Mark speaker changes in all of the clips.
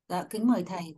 Speaker 1: Dạ, kính mời thầy.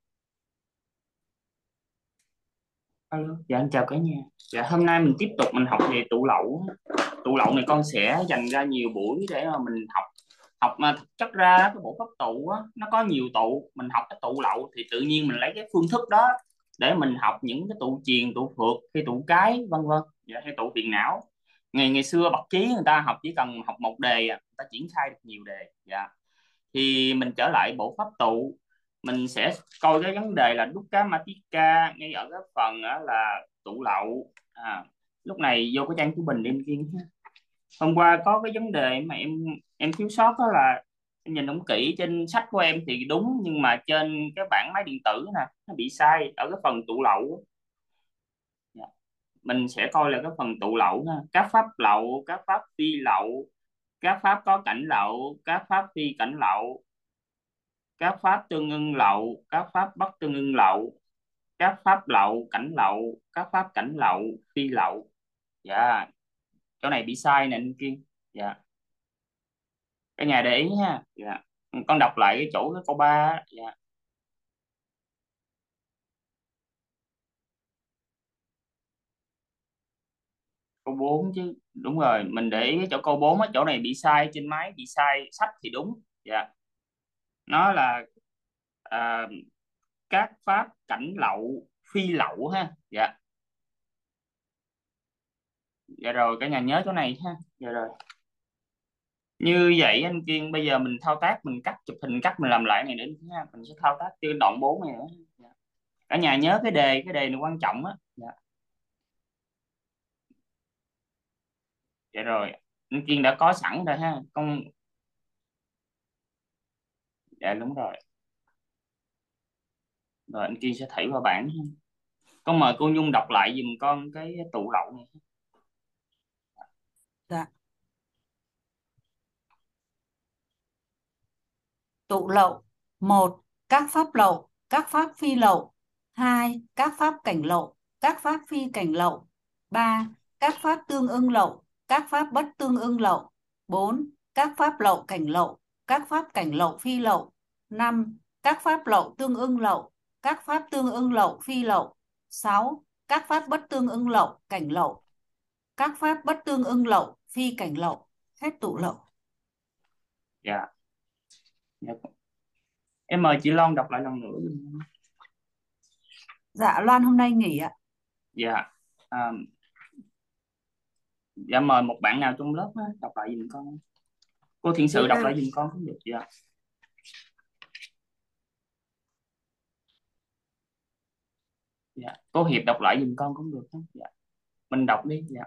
Speaker 2: Alo, dạ anh chào cả nhà. Dạ hôm nay mình tiếp tục mình học về tụ lậu. Tụ lậu này con sẽ dành ra nhiều buổi để mà mình học. Học mà thực chất ra cái bộ phép tụ á, nó có nhiều tụ. Mình học cái tụ lậu thì tự nhiên mình lấy cái phương thức đó để mình học những cái tụ chuyền, tụ phượt, hay tụ cái vân vân. Dạ, hay tụ tiền não. Ngày ngày xưa bậc trí người ta học chỉ cần học một đề người ta triển khai được nhiều đề. Dạ. Thì mình trở lại bộ pháp tụ, mình sẽ coi cái vấn đề là Dukkha Matika ngay ở cái phần á, là tụ lậu. Lúc này vô cái trang của mình em kia ha. Hôm qua có cái vấn đề mà em thiếu sót, đó là em nhìn không kỹ, trên sách của em thì đúng nhưng mà trên cái bảng máy điện tử nè nó bị sai ở cái phần tụ lậu. Dạ. Mình sẽ coi là cái phần tụ lậu ha, các pháp lậu, các pháp phi lậu, các pháp có cảnh lậu, các pháp phi cảnh lậu, các pháp tương ưng lậu, các pháp bất tương ưng lậu, các pháp lậu cảnh lậu, các pháp cảnh lậu phi lậu. Dạ, chỗ này bị sai nè anh Kiên. Dạ, cả nhà để ý ha. Dạ, con đọc lại cái chỗ cái câu 3 á. Dạ, câu 4 chứ, đúng rồi, mình để ý cái chỗ câu 4 á, chỗ này bị sai, trên máy bị sai, sách thì đúng. Dạ, nó là à, các pháp cảnh lậu phi lậu ha. Dạ. Dạ rồi, cả nhà nhớ chỗ này ha. Dạ rồi, như vậy anh Kiên, bây giờ mình thao tác, mình cắt chụp hình, cắt mình làm lại này nữa nha, mình sẽ thao tác cái đoạn 4 này nữa. Dạ. Cả nhà nhớ cái đề này quan trọng á. Dạ. Dạ rồi, anh Kiên đã có sẵn rồi ha con. Dạ đúng rồi. Rồi anh Kiên sẽ thảy vào bảng ha. Con mời cô Nhung đọc lại giùm con cái tụ lậu này.
Speaker 1: Dạ. Tụ lậu: một, các pháp lậu, các pháp phi lậu; hai, các pháp cảnh lậu, các pháp phi cảnh lậu; ba, các pháp tương ưng lậu, các pháp bất tương ưng lậu; bốn, các pháp lậu cảnh lậu, các pháp cảnh lậu phi lậu; năm, các pháp lậu tương ưng lậu, các pháp tương ưng lậu phi lậu; sáu, các pháp bất tương ưng lậu cảnh lậu, các pháp bất tương ưng lậu phi cảnh lậu. Hết tụ lậu.
Speaker 2: Dạ. Dạ. Em mời chị Loan đọc lại lần nữa giùm.
Speaker 1: Dạ, Loan hôm nay nghỉ ạ.
Speaker 2: Dạ. À, dạ mời một bạn nào trong lớp á, đọc lại giùm con. Cô Thiện Sự đọc lại
Speaker 3: Dạ,
Speaker 2: giùm con cũng được. Dạ. Dạ, cô Hiệp đọc lại giùm con cũng được đó. Dạ, mình đọc đi. Dạ.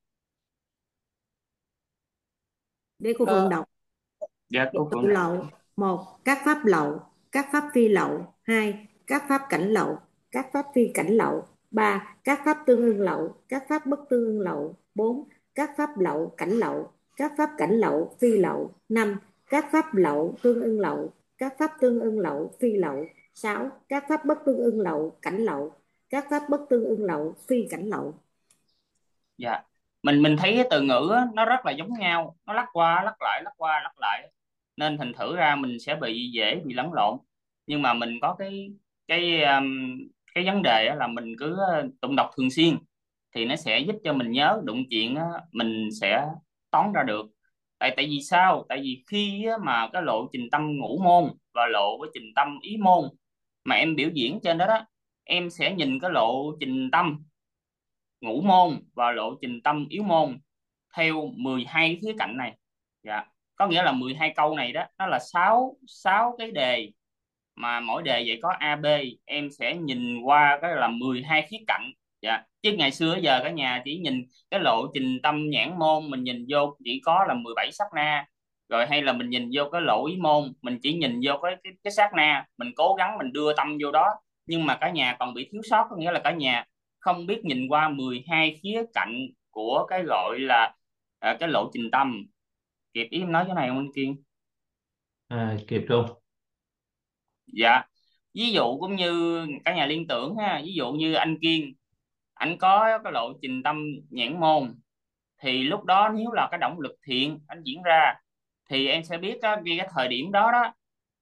Speaker 3: để cô Phượng đọc.
Speaker 2: Dạ cô
Speaker 3: Tụ
Speaker 2: Phượng đọc.
Speaker 3: lậu: một, các pháp lậu, các pháp phi lậu; hai, các pháp cảnh lậu, các pháp phi cảnh lậu; ba, các pháp tương ưng lậu, các pháp bất tương ưng lậu; bốn, các pháp lậu cảnh lậu, các pháp cảnh lậu phi lậu; năm, các pháp lậu tương ưng lậu, các pháp tương ưng lậu phi lậu; sáu, các pháp bất tương ưng lậu cảnh lậu, các pháp bất tương ưng lậu phi cảnh lậu.
Speaker 2: Dạ, mình thấy cái từ ngữ á, nó rất là giống nhau, nó lắc qua lắc lại, lắc qua lắc lại, nên thành thử ra mình sẽ bị dễ bị lẫn lộn. Nhưng mà mình có cái vấn đề á là mình cứ tụng đọc thường xuyên thì nó sẽ giúp cho mình nhớ đụng chuyện á, mình sẽ toán ra được. Tại tại vì sao? Tại vì khi á, mà cái lộ trình tâm ngũ môn và lộ cái trình tâm ý môn mà em biểu diễn trên đó đó, em sẽ nhìn cái lộ trình tâm ngũ môn và lộ trình tâm yếu môn theo 12 khía cạnh này. Dạ. Có nghĩa là 12 câu này đó, nó là sáu cái đề, mà mỗi đề vậy có A B, em sẽ nhìn qua cái là 12 khía cạnh. Dạ. Chứ ngày xưa giờ cả nhà chỉ nhìn cái lộ trình tâm nhãn môn, mình nhìn vô chỉ có là 17 sát na, rồi hay là mình nhìn vô cái lộ ý môn, mình chỉ nhìn vô cái sát na, mình cố gắng mình đưa tâm vô đó. Nhưng mà cả nhà còn bị thiếu sót, có nghĩa là cả nhà không biết nhìn qua 12 khía cạnh của cái gọi là cái lộ trình tâm. Kịp ý em nói cái này không anh Kiên?
Speaker 4: Kịp luôn.
Speaker 2: Dạ. Ví dụ cũng như cả nhà liên tưởng ha, ví dụ như anh Kiên, anh có cái lộ trình tâm nhãn môn, thì lúc đó nếu là cái động lực thiện anh diễn ra thì em sẽ biết á, ngay cái thời điểm đó đó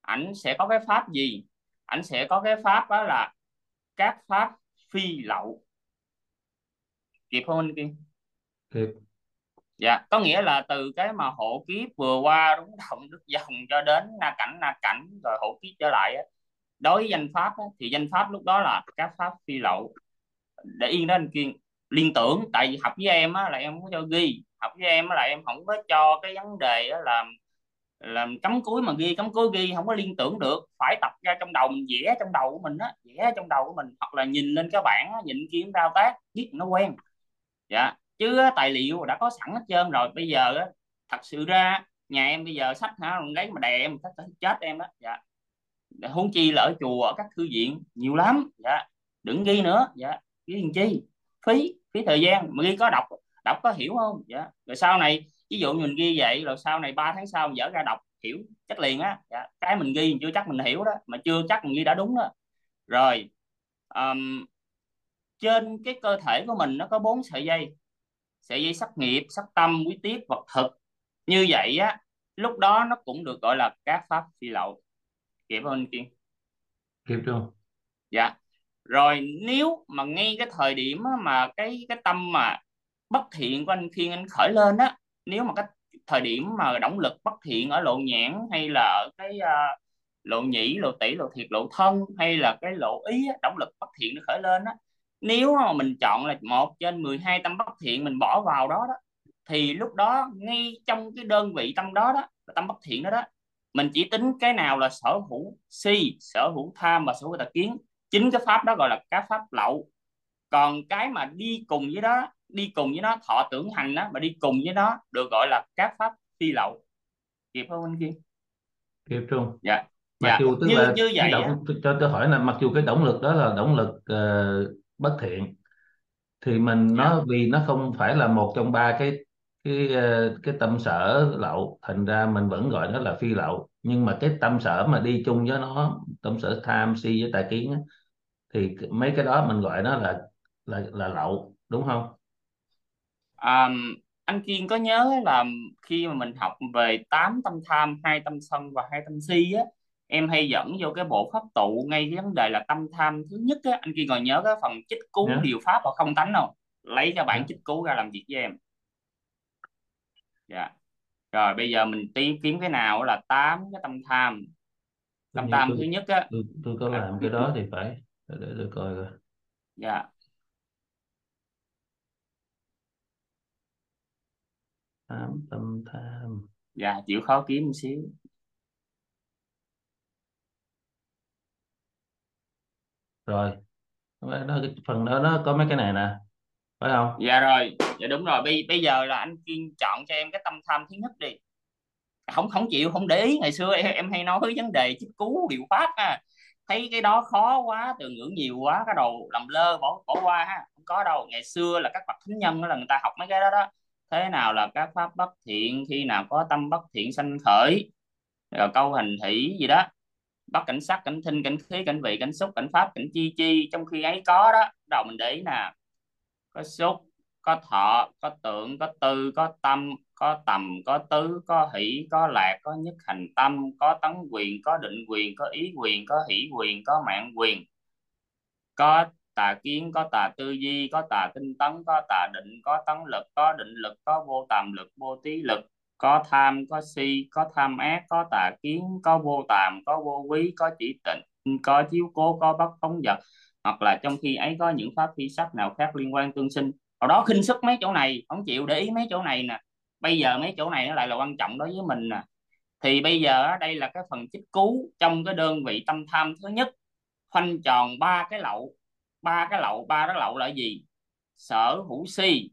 Speaker 2: ảnh sẽ có cái pháp gì? Ảnh sẽ có cái pháp đó là các pháp phi lậu. Kịp không anh Kiên?
Speaker 4: Kịp.
Speaker 2: Dạ, có nghĩa là từ cái mà hộ kiếp vừa qua đúng động đức vong cho đến na cảnh rồi hộ kiếp trở lại á, đối với danh pháp á, thì danh pháp lúc đó là các pháp phi lậu. Để yên đó anh Kiên, liên tưởng. Tại vì học với em á là em không có cho ghi, học với em á là em không có cho cái vấn đề á là làm cắm cúi mà ghi, cắm cúi ghi không có liên tưởng được, phải tập ra trong đầu mình, vẽ trong đầu của mình á, vẽ trong đầu của mình, hoặc là nhìn lên cái bảng á, nhìn kiếm thao tác viết nó quen. Dạ, chứ á, tài liệu đã có sẵn hết trơn rồi. Bây giờ á, thật sự ra nhà em bây giờ sách hả lấy mà đè em chắc chết em á. Dạ, huống chi là ở chùa, ở các thư viện nhiều lắm. Dạ, đừng ghi nữa. Dạ, ghi làm chi, phí phí thời gian mà ghi có đọc, đọc có hiểu không? Dạ, rồi sau này ví dụ mình ghi vậy rồi sau này 3 tháng sau mình dở ra đọc hiểu chắc liền á. Dạ, cái mình ghi chưa chắc mình hiểu đó, mà chưa chắc mình ghi đã đúng đó. Rồi, trên cái cơ thể của mình nó có 4 sợi dây sắc nghiệp, sắc tâm, quý tiết, vật thực. Như vậy á, lúc đó nó cũng được gọi là các pháp phi lậu. Kịp không anh Kiên?
Speaker 4: Kịp Trung.
Speaker 2: Dạ. Rồi nếu mà ngay cái thời điểm á, mà cái tâm mà bất thiện của anh Kiên anh khởi lên á, nếu mà cái thời điểm mà động lực bất thiện ở lộ nhãn, hay là ở cái lộ nhĩ, lộ tỷ, lộ thiệt, lộ thân, hay là cái lộ ý á, động lực bất thiện nó khởi lên á, nếu mà mình chọn là 1/12 tâm bất thiện mình bỏ vào đó đó, thì lúc đó ngay trong cái đơn vị tâm đó đó, tâm bất thiện đó đó, mình chỉ tính cái nào là sở hữu si, sở hữu tham và sở hữu tà kiến. Chính cái pháp đó gọi là các pháp lậu. Còn cái mà đi cùng với đó, đi cùng với nó, thọ tưởng hành đó, mà đi cùng với nó được gọi là các pháp phi lậu. Kịp không anh Kiên?
Speaker 4: Kịp Trung.
Speaker 2: Dạ.
Speaker 4: Mặc
Speaker 2: Dạ,
Speaker 4: dù tức
Speaker 2: như
Speaker 4: là
Speaker 2: như
Speaker 4: cái
Speaker 2: vậy á.
Speaker 4: động, cho tôi hỏi là mặc dù cái động lực đó là động lực bất thiện, thì mình
Speaker 2: Dạ.
Speaker 4: nó vì nó không phải là một trong ba cái tâm sở lậu, thành ra mình vẫn gọi nó là phi lậu. Nhưng mà cái tâm sở mà đi chung với nó, tâm sở tham si với tà kiến á, thì mấy cái đó mình gọi nó là lậu, đúng không?
Speaker 2: À, anh Kiên có nhớ là khi mà mình học về 8 tâm tham, 2 tâm sân và 2 tâm si á, em hay dẫn vô cái bộ pháp tụ ngay cái vấn đề là tâm tham thứ nhất á, anh Kiên còn nhớ cái phần chích cú
Speaker 4: Nhớ.
Speaker 2: điều pháp và không tánh không? Lấy cho
Speaker 4: Nhớ.
Speaker 2: bản chích cú ra làm việc với em. Dạ. Rồi bây giờ mình kiếm cái nào là 8 cái tâm tham.
Speaker 4: Tôi
Speaker 2: Tâm
Speaker 4: như
Speaker 2: tham thứ nhất á
Speaker 4: tôi có
Speaker 2: là
Speaker 4: làm cái đó thì phải, để tôi coi coi.
Speaker 2: dạ,
Speaker 4: 8 tâm tham.
Speaker 2: dạ chịu khó kiếm một xíu.
Speaker 4: Rồi, cái phần đó nó có mấy cái này nè, phải không?
Speaker 2: Dạ rồi, dạ đúng rồi. Bây giờ là anh Kiên chọn cho em cái tâm tham thứ nhất đi. Không không chịu, không để ý. Ngày xưa em hay nói vấn đề chích cú điều pháp á, thấy cái đó khó quá, từ ngữ nhiều quá, cái đầu làm lơ, bỏ bỏ qua ha. Không có đâu, ngày xưa là các bậc thánh nhân đó là người ta học mấy cái đó đó. Thế nào là các pháp bất thiện, khi nào có tâm bất thiện sanh khởi, rồi câu hành thủy gì đó, bất cảnh sắc, cảnh thinh, cảnh khí, cảnh vị, cảnh xúc, cảnh pháp, cảnh chi chi, trong khi ấy có đó. Đầu mình để ý nè, có xúc, có thọ, có tưởng, có tư, có tâm, có tầm, có tứ, có hỷ, có lạc, có nhất hành tâm, có tấn quyền, có định quyền, có ý quyền, có hỷ quyền, có mạng quyền, có tà kiến, có tà tư duy, có tà tinh tấn, có tà định, có tấn lực, có định lực, có vô tàm lực, vô trí lực, có tham, có si, có tham ác, có tà kiến, có vô tàm, có vô quý, có chỉ tịnh, có chiếu cố, có bất phóng dật, hoặc là trong khi ấy có những pháp phi sắc nào khác liên quan tương sinh. Hồi đó khinh suất mấy chỗ này, không chịu để ý mấy chỗ này nè. Bây giờ mấy chỗ này nó lại là quan trọng đối với mình nè. Thì bây giờ á, đây là cái phần chích cú trong cái đơn vị tâm tham thứ nhất, khoanh tròn ba cái lậu. Ba cái lậu là gì? Sở hữu si,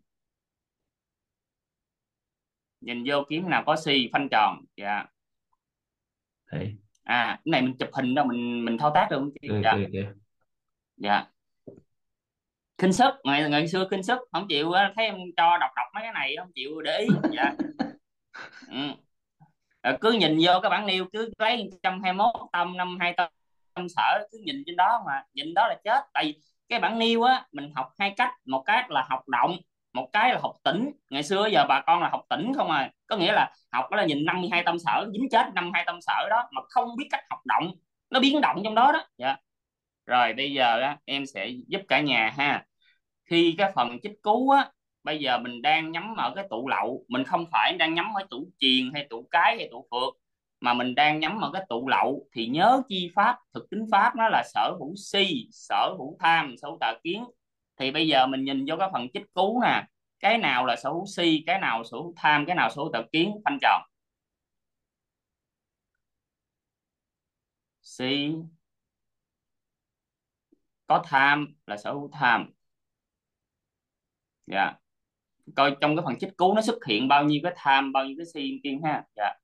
Speaker 2: nhìn vô kiếm nào có si khoanh tròn. Dạ.
Speaker 4: Đấy.
Speaker 2: À, cái này mình chụp hình đâu, mình thao tác được không chị?
Speaker 4: Kìa,
Speaker 2: Dạ.
Speaker 4: kìa, kìa.
Speaker 2: Dạ. Khinh suất, ngày xưa khinh suất không chịu á, thấy em cho đọc đọc mấy cái này không chịu để ý. Dạ. Ừ. Cứ nhìn vô cái bảng nêu, cứ lấy 121 tâm, 52 tâm sở, cứ nhìn trên đó mà nhìn đó là chết. Tại vì cái bảng nêu á mình học hai cách, một cách là học động, một cái là học tỉnh. Ngày xưa giờ bà con là học tỉnh không à, có nghĩa là học đó là nhìn 52 tâm sở, dính chết 52 tâm sở đó mà không biết cách học động, nó biến động trong đó đó. Dạ. Rồi bây giờ á, em sẽ giúp cả nhà ha. Khi cái phần chích cứu á, bây giờ mình đang nhắm ở cái tụ lậu, mình không phải đang nhắm ở tụ chuyền hay tụ cái hay tụ phược, mà mình đang nhắm ở cái tụ lậu. Thì nhớ chi pháp thực tính pháp nó là sở hữu si, sở hữu tham, sở hữu tà kiến. Thì bây giờ mình nhìn vô cái phần chích cứu nè, cái nào là sở hữu si, cái nào sở hữu tham, cái nào sở hữu tà kiến, phanh tròn. Si có tham là sở hữu tham. Dạ. Coi trong cái phần chích cứu nó xuất hiện bao nhiêu cái tham, bao nhiêu cái si Kiên ha. Dạ.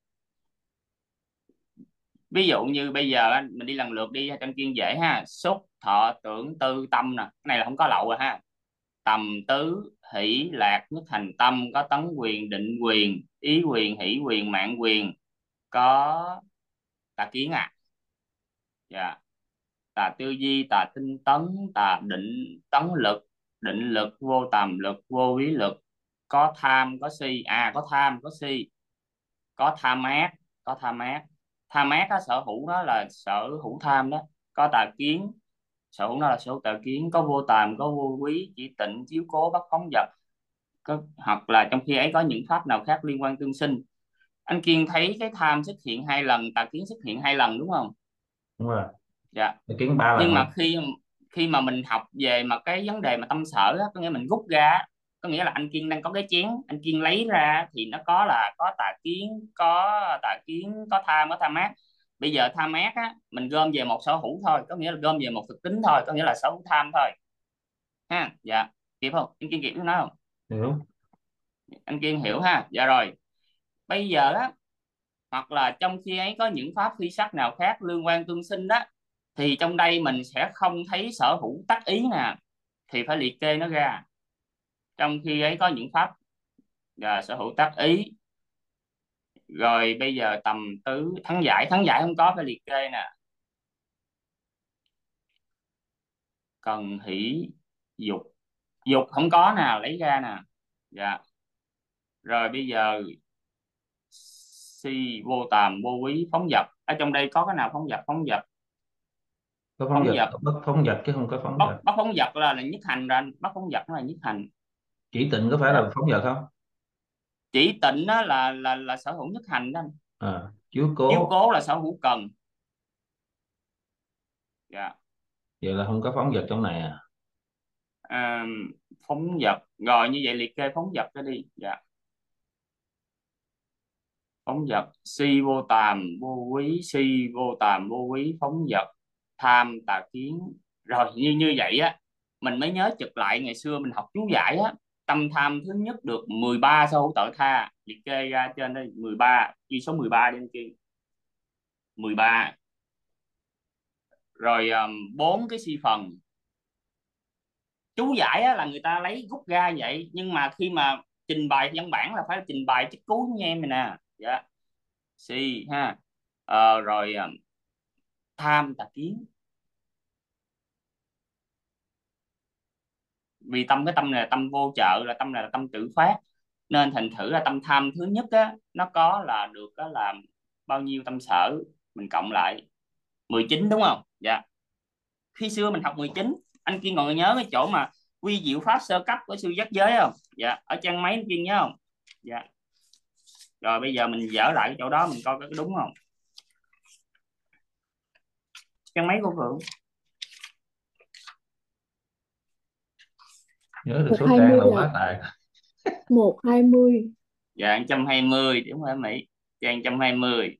Speaker 2: Ví dụ như bây giờ á, mình đi lần lượt đi cho Kiên dễ ha. Xúc thọ tưởng tư tâm nè, cái này là không có lậu rồi ha. Tầm tứ hỷ lạc nhất thành tâm, có tấn quyền, định quyền, ý quyền, hỷ quyền, mạng quyền, có tà kiến à. Dạ. Tà tư duy, tà tinh tấn, tà định tấn lực, định lực, vô tầm lực, vô quý lực, có tham, có si à, có tham, có si, có tham ác, có tham ác. Tham ác á, sở hữu đó là sở hữu tham đó. Có tà kiến, sở hữu nó là sở hữu tà kiến. Có vô tàm, có vô quý, chỉ tịnh, chiếu cố, bất phóng dật. Có, hoặc là trong khi ấy có những pháp nào khác liên quan tương sinh. Anh Kiên thấy cái tham xuất hiện 2 lần, tà kiến xuất hiện 2 lần đúng không?
Speaker 4: Đúng rồi.
Speaker 2: Dạ.
Speaker 4: Tà kiến 3 lần
Speaker 2: Nhưng
Speaker 4: rồi.
Speaker 2: mà khi khi mà mình học về mà cái vấn đề mà tâm sở á, có nghĩa mình rút ra á, có nghĩa là anh Kiên đang có cái chén, anh Kiên lấy ra thì nó có là có tà kiến, có tà kiến, có tham, có tham ác. Bây giờ tham ác á mình gom về một sở hữu thôi, có nghĩa là gom về một thực tính thôi, có nghĩa là sở hữu tham thôi ha. Dạ. Kịp không anh Kiên, kịp nói không?
Speaker 4: Hiểu.
Speaker 2: Anh Kiên hiểu ha. Dạ rồi. Bây giờ á, hoặc là trong khi ấy có những pháp phi sắc nào khác liên quan tương sinh đó, thì trong đây mình sẽ không thấy sở hữu tác ý nè, thì phải liệt kê nó ra. Trong khi ấy có những pháp sở hữu tác ý. Rồi bây giờ tầm tứ thắng giải, thắng giải không có, phải liệt kê nè. Cần hỷ dục, dục không có nào, lấy ra nè. Dạ. Rồi bây giờ si, vô tàm, vô quý, phóng dật. Ở trong đây có cái nào phóng dật? Phóng dật,
Speaker 4: Có phóng
Speaker 2: phóng
Speaker 4: dật,
Speaker 2: dật,
Speaker 4: bất phóng dật chứ không có phóng
Speaker 2: bất
Speaker 4: dật.
Speaker 2: bất phóng dật là nhất hành ra, bất phóng dật nó là nhất hành.
Speaker 4: Chỉ tịnh có phải là phóng dật không?
Speaker 2: Chỉ tịnh đó là sở hữu nhất hành đó.
Speaker 4: Chiếu
Speaker 2: Chiếu
Speaker 4: cố.
Speaker 2: cố là sở hữu cần. Dạ.
Speaker 4: Vậy là không có phóng dật trong này à?
Speaker 2: À, phóng dật rồi, như vậy liệt kê phóng dật ra đi. Dạ. Phóng dật, si vô tàm vô quý, si vô tàm vô quý, phóng dật, tham, tà kiến. Rồi như như vậy á mình mới nhớ trực lại ngày xưa mình học chú giải á. Tâm tham thứ nhất được 13 sở hữu tội tha, liệt kê ra trên đây 13, ghi số 13 đi anh kia. 13. Rồi 4 cái si phần. Chú giải á, là người ta lấy rút ra vậy, nhưng mà khi mà trình bày văn bản là phải trình bày chích cú nha em này nè. Dạ. Si ha. Rồi tham, tà kiến. Vì tâm, cái tâm này là tâm vô trợ, là tâm này là tâm tự phát, nên thành thử là tâm tham thứ nhất á nó có là được á là bao nhiêu tâm sở, mình cộng lại 19 đúng không? Dạ. Khi xưa mình học 19, anh Kiên còn nhớ cái chỗ mà quy diệu pháp sơ cấp của sư giác giới không? Dạ, ở trang mấy anh Kiên nhớ không? Dạ. Rồi bây giờ mình dở lại cái chỗ đó mình coi có đúng không? Trang mấy cô Phượng?
Speaker 4: Nhớ được
Speaker 5: một
Speaker 4: số
Speaker 5: hai
Speaker 4: trang
Speaker 5: mươi
Speaker 4: là
Speaker 5: là
Speaker 4: quá tài.
Speaker 5: 120.
Speaker 2: Dạ 120 đúng rồi Mỹ. Trang 120.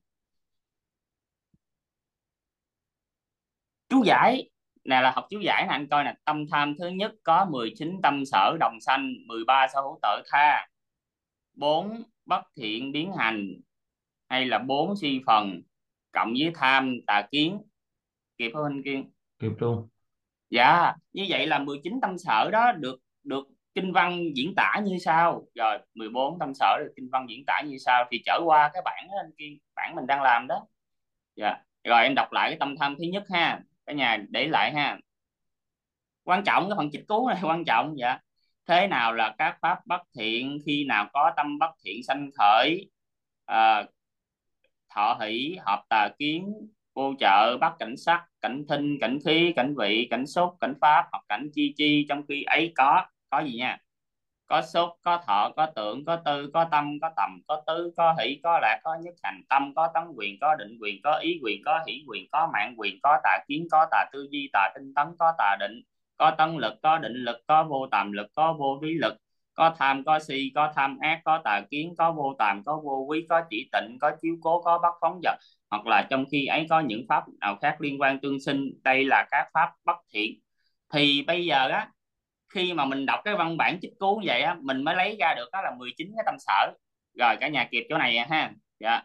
Speaker 2: Chú giải nè, là học chú giải nè, anh coi nè. Tâm tham thứ nhất có 19 tâm sở đồng sanh, 13 sở hữu tội tha, 4 bất thiện biến hành, hay là 4 si phần, cộng với tham, tà kiến. Kịp không anh Kiên?
Speaker 4: Kịp luôn.
Speaker 2: Dạ, như vậy là 19 tâm sở đó được được kinh văn diễn tả như sau. Rồi 14 tâm sở được kinh văn diễn tả như sau, thì trở qua cái bản đó anh Kiên, bản mình đang làm đó. Dạ. Rồi em đọc lại cái tâm tham thứ nhất ha. Cả nhà để lại ha. Quan trọng cái phần dịch cú này quan trọng. Dạ. Thế nào là các pháp bất thiện? Khi nào có tâm bất thiện sanh khởi? À, thọ hỷ, hợp tà kiến, vô trợ, bắt cảnh sắc, cảnh thinh, cảnh khí, cảnh vị, cảnh xúc, cảnh pháp, hoặc cảnh chi chi. Trong khi ấy có gì nha? Có xúc, có thọ, có tưởng, có tư, có tâm, có tầm, có tứ, có hỷ, có lạc, có nhất hành tâm, có tấn quyền, có định quyền, có ý quyền, có hỷ quyền, có mạng quyền, có tà kiến, có tà tư duy, tà tinh tấn, có tà định, có tấn lực, có định lực, có vô tàm lực, có vô trí lực, có tham, có si, có tham ác, có tà kiến, có vô tàm, có vô quý, có chỉ tịnh, có chiếu cố, có bất phóng dật, hoặc là trong khi ấy có những pháp nào khác liên quan tương sinh. Đây là các pháp bất thiện. Thì bây giờ á, khi mà mình đọc cái văn bản chích cứu như vậy á, mình mới lấy ra được đó là 19 cái tâm sở. Rồi cả nhà kịp chỗ này ha. Dạ,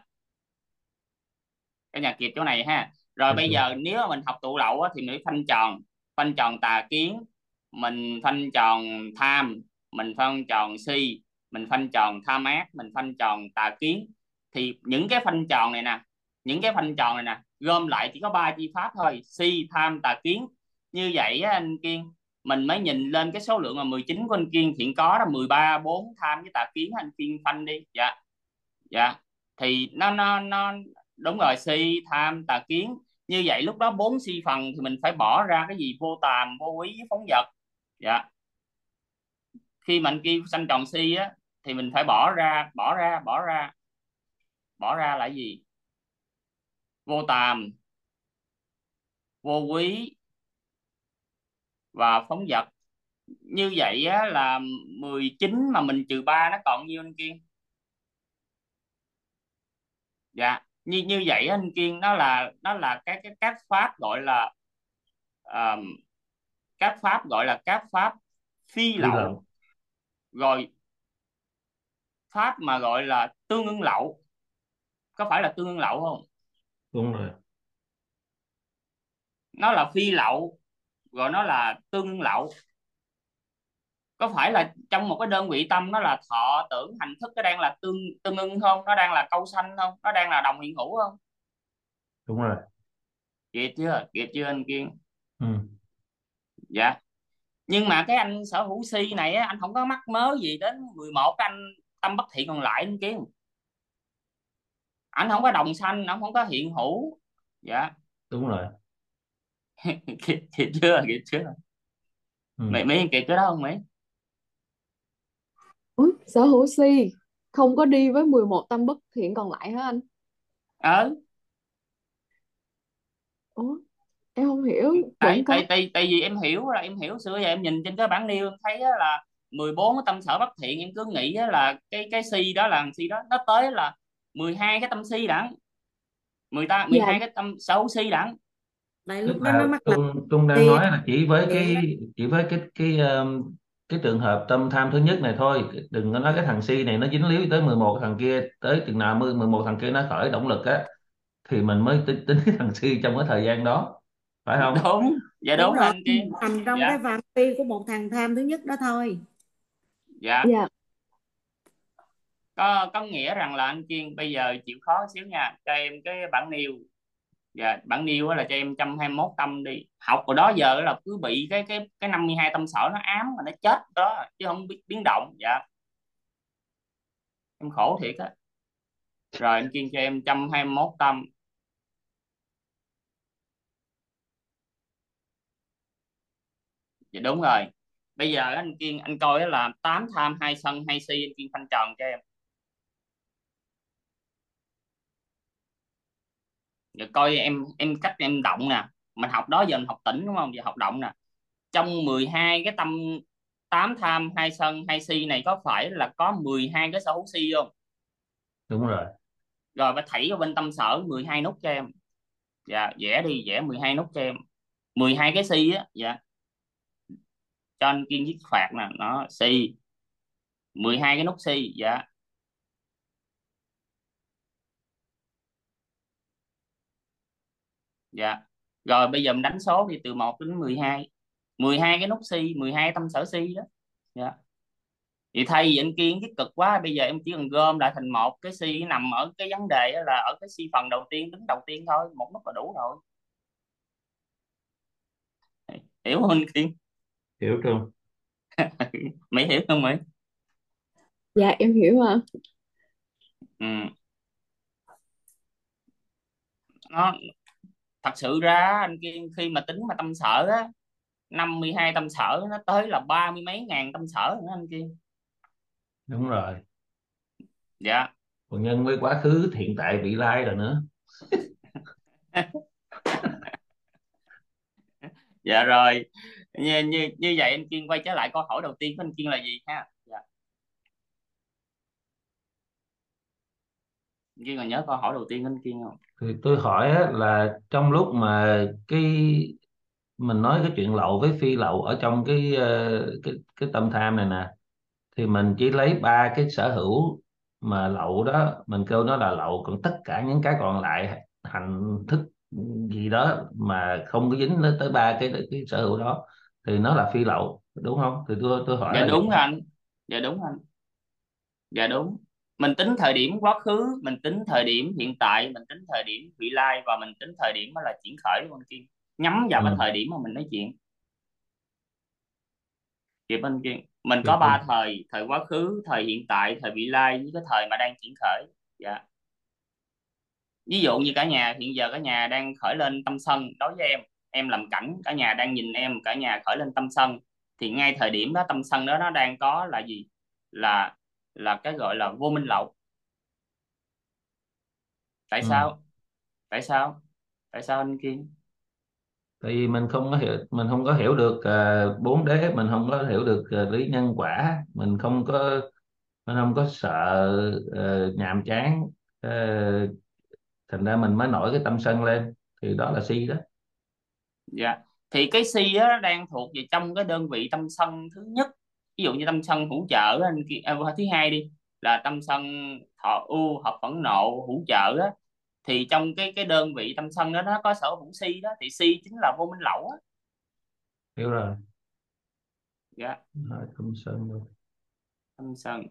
Speaker 2: cả nhà kịp chỗ này ha. Rồi
Speaker 4: Được
Speaker 2: bây
Speaker 4: rồi.
Speaker 2: giờ nếu mà mình học tụ lậu á, thì mình phải khoanh tròn tà kiến, mình khoanh tròn tham, mình khoanh tròn si, mình khoanh tròn tham ác, mình khoanh tròn tà kiến. Thì những cái khoanh tròn này nè, gom lại chỉ có ba chi pháp thôi: si, tham, tà, kiến. Như vậy á, anh Kiên, mình mới nhìn lên cái số lượng mà 19 của anh Kiên hiện có là 13, 4 tham với tà kiến. Anh Kiên khoanh đi. Dạ, dạ. Thì nó đúng rồi, si, tham, tà, kiến. Như vậy lúc đó 4 si phần thì mình phải bỏ ra cái gì? Vô tàm, vô quý với phóng dật. Dạ. Khi mà anh Kiên sanh tròn si á, thì mình phải bỏ ra là cái gì? Vô tàm, vô quý và phóng dật. Như vậy á, là 19 mà mình trừ 3 nó còn nhiêu anh Kiên? Dạ, như như vậy á, anh Kiên, nó là các pháp gọi là ờ, các pháp phi
Speaker 4: Phi
Speaker 2: lậu.
Speaker 4: lậu.
Speaker 2: Rồi pháp mà gọi là tương ưng lậu, có phải là tương ưng lậu không?
Speaker 4: Đúng rồi.
Speaker 2: Nó là phi lậu, rồi nó là tương ưng lậu. Có phải là trong một cái đơn vị tâm nó là thọ tưởng hành thức, nó đang là tương tương ưng không? Nó đang là câu sanh không? Nó đang là đồng hiện hữu không?
Speaker 4: Đúng rồi.
Speaker 2: Kịp chưa anh Kiên?
Speaker 4: Ừ.
Speaker 2: Dạ. Nhưng mà cái anh sở hữu si này á, anh không có mắc mớ gì đến 11 cái anh tâm bất thiện còn lại anh Kiên. Anh không có đồng sanh, anh không có hiện hữu. Dạ.
Speaker 4: Đúng rồi.
Speaker 2: Kịp chưa?
Speaker 4: Ừ.
Speaker 2: Mấy mấy kịp cái đó không mấy?
Speaker 5: Ủa, sở hữu si không có đi với 11 tâm bất thiện còn lại hả anh?
Speaker 2: Ờ,
Speaker 5: Ủa, em không hiểu, vẫn
Speaker 2: tại
Speaker 5: có.
Speaker 2: tại tại tại vì em hiểu xưa giờ em nhìn trên cái bảng nêu em thấy á là 14 cái tâm sở bất thiện, em cứ nghĩ á là cái si đó là si đó nó tới là 12 cái tâm si đẳng, mười
Speaker 5: Dạ,
Speaker 2: hai cái tâm sở hữu si đẳng.
Speaker 3: Tại
Speaker 4: Tức
Speaker 3: lúc đó nó
Speaker 4: là
Speaker 3: mắc lặp
Speaker 4: Trung đang
Speaker 3: đi
Speaker 4: nói là chỉ với
Speaker 3: vậy á.
Speaker 4: cái trường hợp tâm tham thứ nhất này thôi, đừng có nói cái thằng si này nó dính líu tới 11 thằng kia, tới chừng nào 11 thằng kia nó khởi động lực á thì mình mới tính cái thằng si trong cái thời gian đó, phải không?
Speaker 2: Đúng, dạ
Speaker 3: Đúng
Speaker 2: đúng rồi
Speaker 3: rồi,
Speaker 2: anh Kiên.
Speaker 3: nằm trong cái
Speaker 2: Dạ,
Speaker 3: phạm vi của một thằng tham thứ nhất đó thôi.
Speaker 2: dạ.
Speaker 5: dạ,
Speaker 2: Có nghĩa rằng là anh Kiên bây giờ chịu khó xíu nha, cho em cái bảng nêu. Dạ, bảng nêu á là cho em 121 tâm đi. Học rồi đó giờ là cứ bị cái 52 tâm sở nó ám mà nó chết đó chứ không biết biến động. Dạ, em khổ thiệt á. Rồi anh Kiên cho em 121 tâm. Dạ đúng rồi. Bây giờ anh Kiên anh coi á là 8 tham, 2 sân, 2 si, anh Kiên khoanh tròn cho em. Rồi coi em cách em động nè. Mình học đó giờ mình học tỉnh đúng không? Giờ học động nè. Trong 12 cái tâm 8 tham, 2 sân, 2 si này có phải là có 12 cái sở hữu si không?
Speaker 4: Đúng rồi.
Speaker 2: Rồi phải thảy vào bên tâm sở 12 nút cho em. Dạ, vẽ đi, vẽ 12 nút cho em. 12 cái si á. Dạ, cho anh Kiên viết phạt nè, nó si. 12 cái nút si. Dạ, dạ. Rồi bây giờ mình đánh số đi từ 1 đến 12. 12 cái nút si, 12 tâm sở si đó. Dạ. Thì thay vì anh Kiên viết cực quá, bây giờ em chỉ cần gom lại thành một cái si nằm ở cái vấn đề đó là ở cái si phần đầu tiên, đứng đầu tiên thôi, một nút là đủ rồi. Hiểu không anh Kiên?
Speaker 4: Hiểu Trung.
Speaker 2: Mỹ hiểu không Mỹ?
Speaker 5: Dạ em hiểu mà.
Speaker 2: Ừ. Nó thật sự ra anh Kiên, khi mà tính mà tâm sở á, 52 tâm sở nó tới là 30 mấy ngàn tâm sở nữa anh Kiên.
Speaker 4: Đúng rồi,
Speaker 2: Dạ.
Speaker 4: còn nhân với quá khứ hiện tại vị lai rồi nữa.
Speaker 2: Dạ rồi, như vậy anh Kiên quay trở lại câu hỏi đầu tiên của anh Kiên là gì ha? Dạ. Anh Kiên còn nhớ câu hỏi đầu tiên của anh Kiên không?
Speaker 4: Thì tôi hỏi á, là trong lúc mà cái mình nói cái chuyện lậu với phi lậu ở trong cái tâm tham này nè, thì mình chỉ lấy ba cái sở hữu mà lậu đó mình kêu nó là lậu, còn tất cả những cái còn lại hành thức gì đó mà không có dính tới tới ba cái sở hữu đó thì nó là phi lậu, đúng không? Thì tôi hỏi
Speaker 2: Dạ
Speaker 4: là
Speaker 2: đúng
Speaker 4: vậy.
Speaker 2: rồi anh. Dạ đúng anh. Dạ đúng. Mình tính thời điểm quá khứ, mình tính thời điểm hiện tại, mình tính thời điểm vị lai, và mình tính thời điểm đó là triển khởi của anh Kiên. Nhắm vào cái
Speaker 4: Ừ.
Speaker 2: thời điểm mà mình nói chuyện. Kịp anh Kiên. Mình
Speaker 4: Thì
Speaker 2: có
Speaker 4: tôi,
Speaker 2: ba thời: thời quá khứ, thời hiện tại, thời vị lai, với cái thời mà đang triển khởi. Dạ. Ví dụ như cả nhà hiện giờ cả nhà đang khởi lên tâm sân đối với em làm cảnh, cả nhà đang nhìn em, cả nhà khởi lên tâm sân, thì ngay thời điểm đó tâm sân đó nó đang có là gì? Là cái gọi là vô minh lậu. Tại
Speaker 4: ừ.
Speaker 2: sao? Tại sao? Tại sao anh Kiên?
Speaker 4: Tại vì mình không có hiểu được bốn đế, mình không có hiểu được lý nhân quả, mình không có sợ nhàm chán, ờ, thành ra mình mới nổi cái tâm sân lên, thì đó là si đó.
Speaker 2: Dạ. Thì cái si á đang thuộc về trong cái đơn vị tâm sân thứ nhất. Ví dụ như tâm sân hữu trợ á, thứ hai đi, là tâm sân thọ ưu hợp phẫn nộ hữu trợ á, thì trong cái đơn vị tâm sân đó nó có sở hữu si đó, thì si chính là vô minh lậu á.
Speaker 4: Hiểu rồi.
Speaker 2: Dạ.
Speaker 4: Nói tâm sân luôn.
Speaker 2: Tâm sân.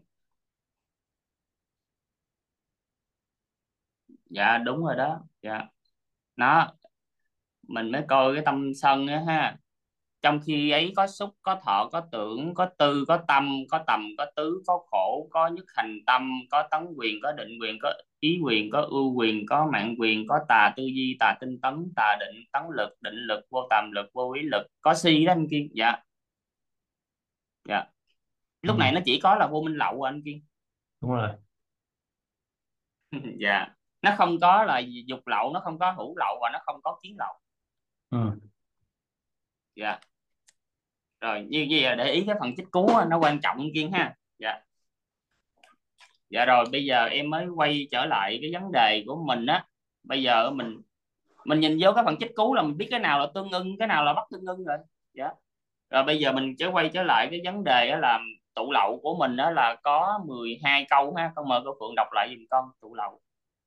Speaker 2: Dạ đúng rồi đó. Dạ. Nó mình mới coi cái tâm sân á ha. Trong khi ấy có xúc, có thọ, có tưởng, có tư, có tâm, có tầm, có tứ, có khổ, có nhất hành tâm, có tấn quyền, có định quyền, có ý quyền, có ưu quyền, có mạng quyền, có tà tư duy, tà tinh tấn, tà định, tấn lực, định lực, vô tàm lực, vô ý lực, có si đó anh Kiên. Dạ. Dạ. Lúc
Speaker 4: Ừ,
Speaker 2: này nó chỉ có là vô minh lậu à anh Kiên.
Speaker 4: đúng rồi.
Speaker 2: Dạ. Nó không có là dục lậu, nó không có hữu lậu, và nó không có kiến lậu.
Speaker 4: Ừ.
Speaker 2: Dạ. Rồi như vậy là để ý cái phần chích cú á, nó quan trọng anh Kiên ha. Dạ. Dạ rồi bây giờ em mới quay trở lại cái vấn đề của mình á. Bây giờ mình nhìn vô cái phần chích cú là mình biết cái nào là tương ưng, cái nào là bất tương ưng rồi. Dạ. Rồi bây giờ mình sẽ quay trở lại cái vấn đề á, là tụ lậu của mình đó là có 12 câu ha. Con mời cô Phượng đọc lại giùm con tụ lậu.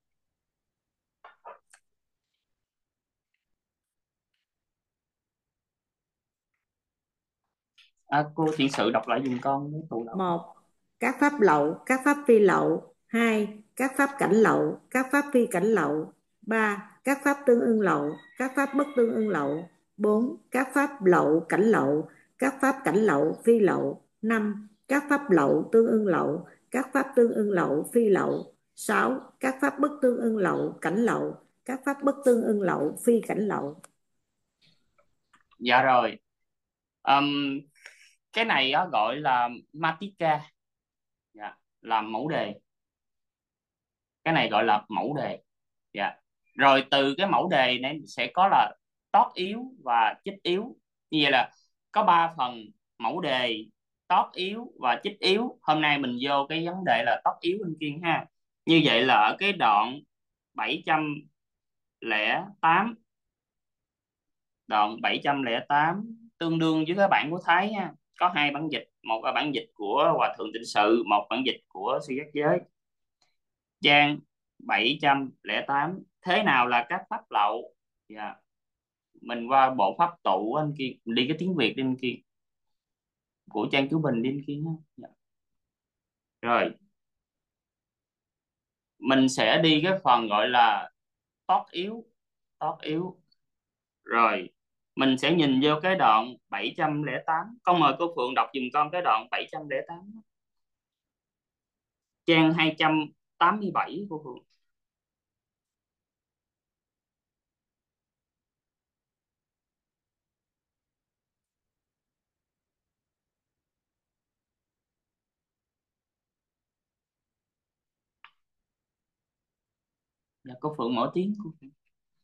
Speaker 2: Cô thiện sự đọc lại giùm con cái tụ lậu.
Speaker 3: Một, các pháp lậu, các pháp phi lậu. Hai, các pháp cảnh lậu, các pháp phi cảnh lậu. Ba, các pháp tương ưng lậu, các pháp bất tương ưng lậu. Bốn, các pháp lậu cảnh lậu, các pháp cảnh lậu phi lậu. Năm, các pháp lậu tương ưng lậu, các pháp tương ưng lậu phi lậu. Sáu, các pháp bất tương ưng lậu cảnh lậu, các pháp bất tương ưng lậu phi cảnh lậu.
Speaker 2: Dạ rồi. Ừm, cái này á, gọi là Matika. Dạ. Là mẫu đề. Cái này gọi là mẫu đề. Dạ. Rồi từ cái mẫu đề này sẽ có là tót yếu và chích yếu. Như vậy là có 3 phần: mẫu đề, tót yếu và chích yếu. Hôm nay mình vô cái vấn đề là tót yếu anh Kiên ha. Như vậy là ở cái đoạn 708, đoạn 708 tương đương với cái bản của Thái ha. Có hai bản dịch, một là bản dịch của Hòa thượng Tịnh Sự, một bản dịch của Sư Giác Giới. Trang 708: thế nào là các pháp lậu? Dạ. Mình qua bộ pháp tụ anh Kiên, mình đi cái tiếng Việt đi anh Kiên, của Trang Chú Bình đi anh Kiên ha. Dạ. Rồi mình sẽ đi cái phần gọi là tót yếu. Tót yếu. Rồi mình sẽ nhìn vô cái đoạn 708. Con mời cô Phượng đọc giùm con cái đoạn 708, trang 287 cô Phượng. Dạ, cô Phượng mở tiếng cô Phượng.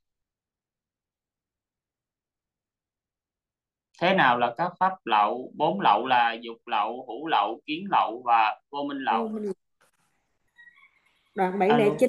Speaker 2: Thế nào là các pháp lậu? Bốn lậu là dục lậu, hữu lậu, kiến lậu và vô minh
Speaker 3: Vô
Speaker 2: lậu.
Speaker 3: minh. Đoạn
Speaker 2: Alo.
Speaker 3: 709.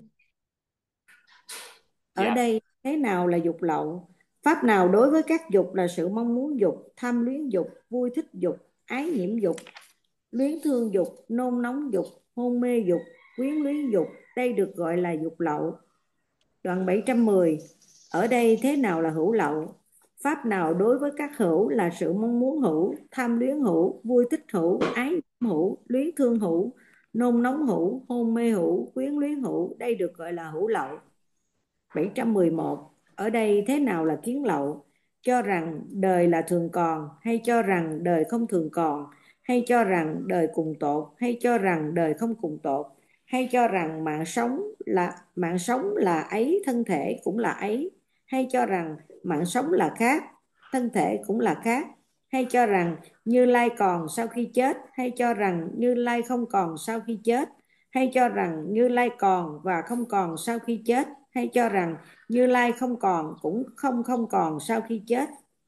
Speaker 3: Ở
Speaker 2: Dạ.
Speaker 3: đây thế nào là dục lậu? Pháp nào đối với các dục là sự mong muốn dục, tham luyến dục, vui thích dục, ái nhiễm dục, luyến thương dục, nôn nóng dục, hôn mê dục, quyến luyến dục, đây được gọi là dục lậu. Đoạn 710. Ở đây thế nào là hữu lậu? Pháp nào đối với các hữu là sự mong muốn hữu, tham luyến hữu, vui thích hữu, ái nhiễm hữu, luyến thương hữu, nôn nóng hữu, hôn mê hữu, quyến luyến hữu, đây được gọi là hữu lậu. 711. Ở đây thế nào là kiến lậu? Cho rằng đời là thường còn, hay cho rằng đời không thường còn, hay cho rằng đời cùng tột, hay cho rằng đời không cùng tột, hay cho rằng mạng sống là ấy, thân thể cũng là ấy, hay cho rằng mạng sống là khác, thân thể cũng là khác, hay cho rằng Như Lai còn sau khi chết, hay cho rằng Như Lai không còn sau khi chết, hay cho rằng Như Lai còn và không còn sau khi chết, hay cho rằng Như Lai không còn cũng không còn sau khi chết.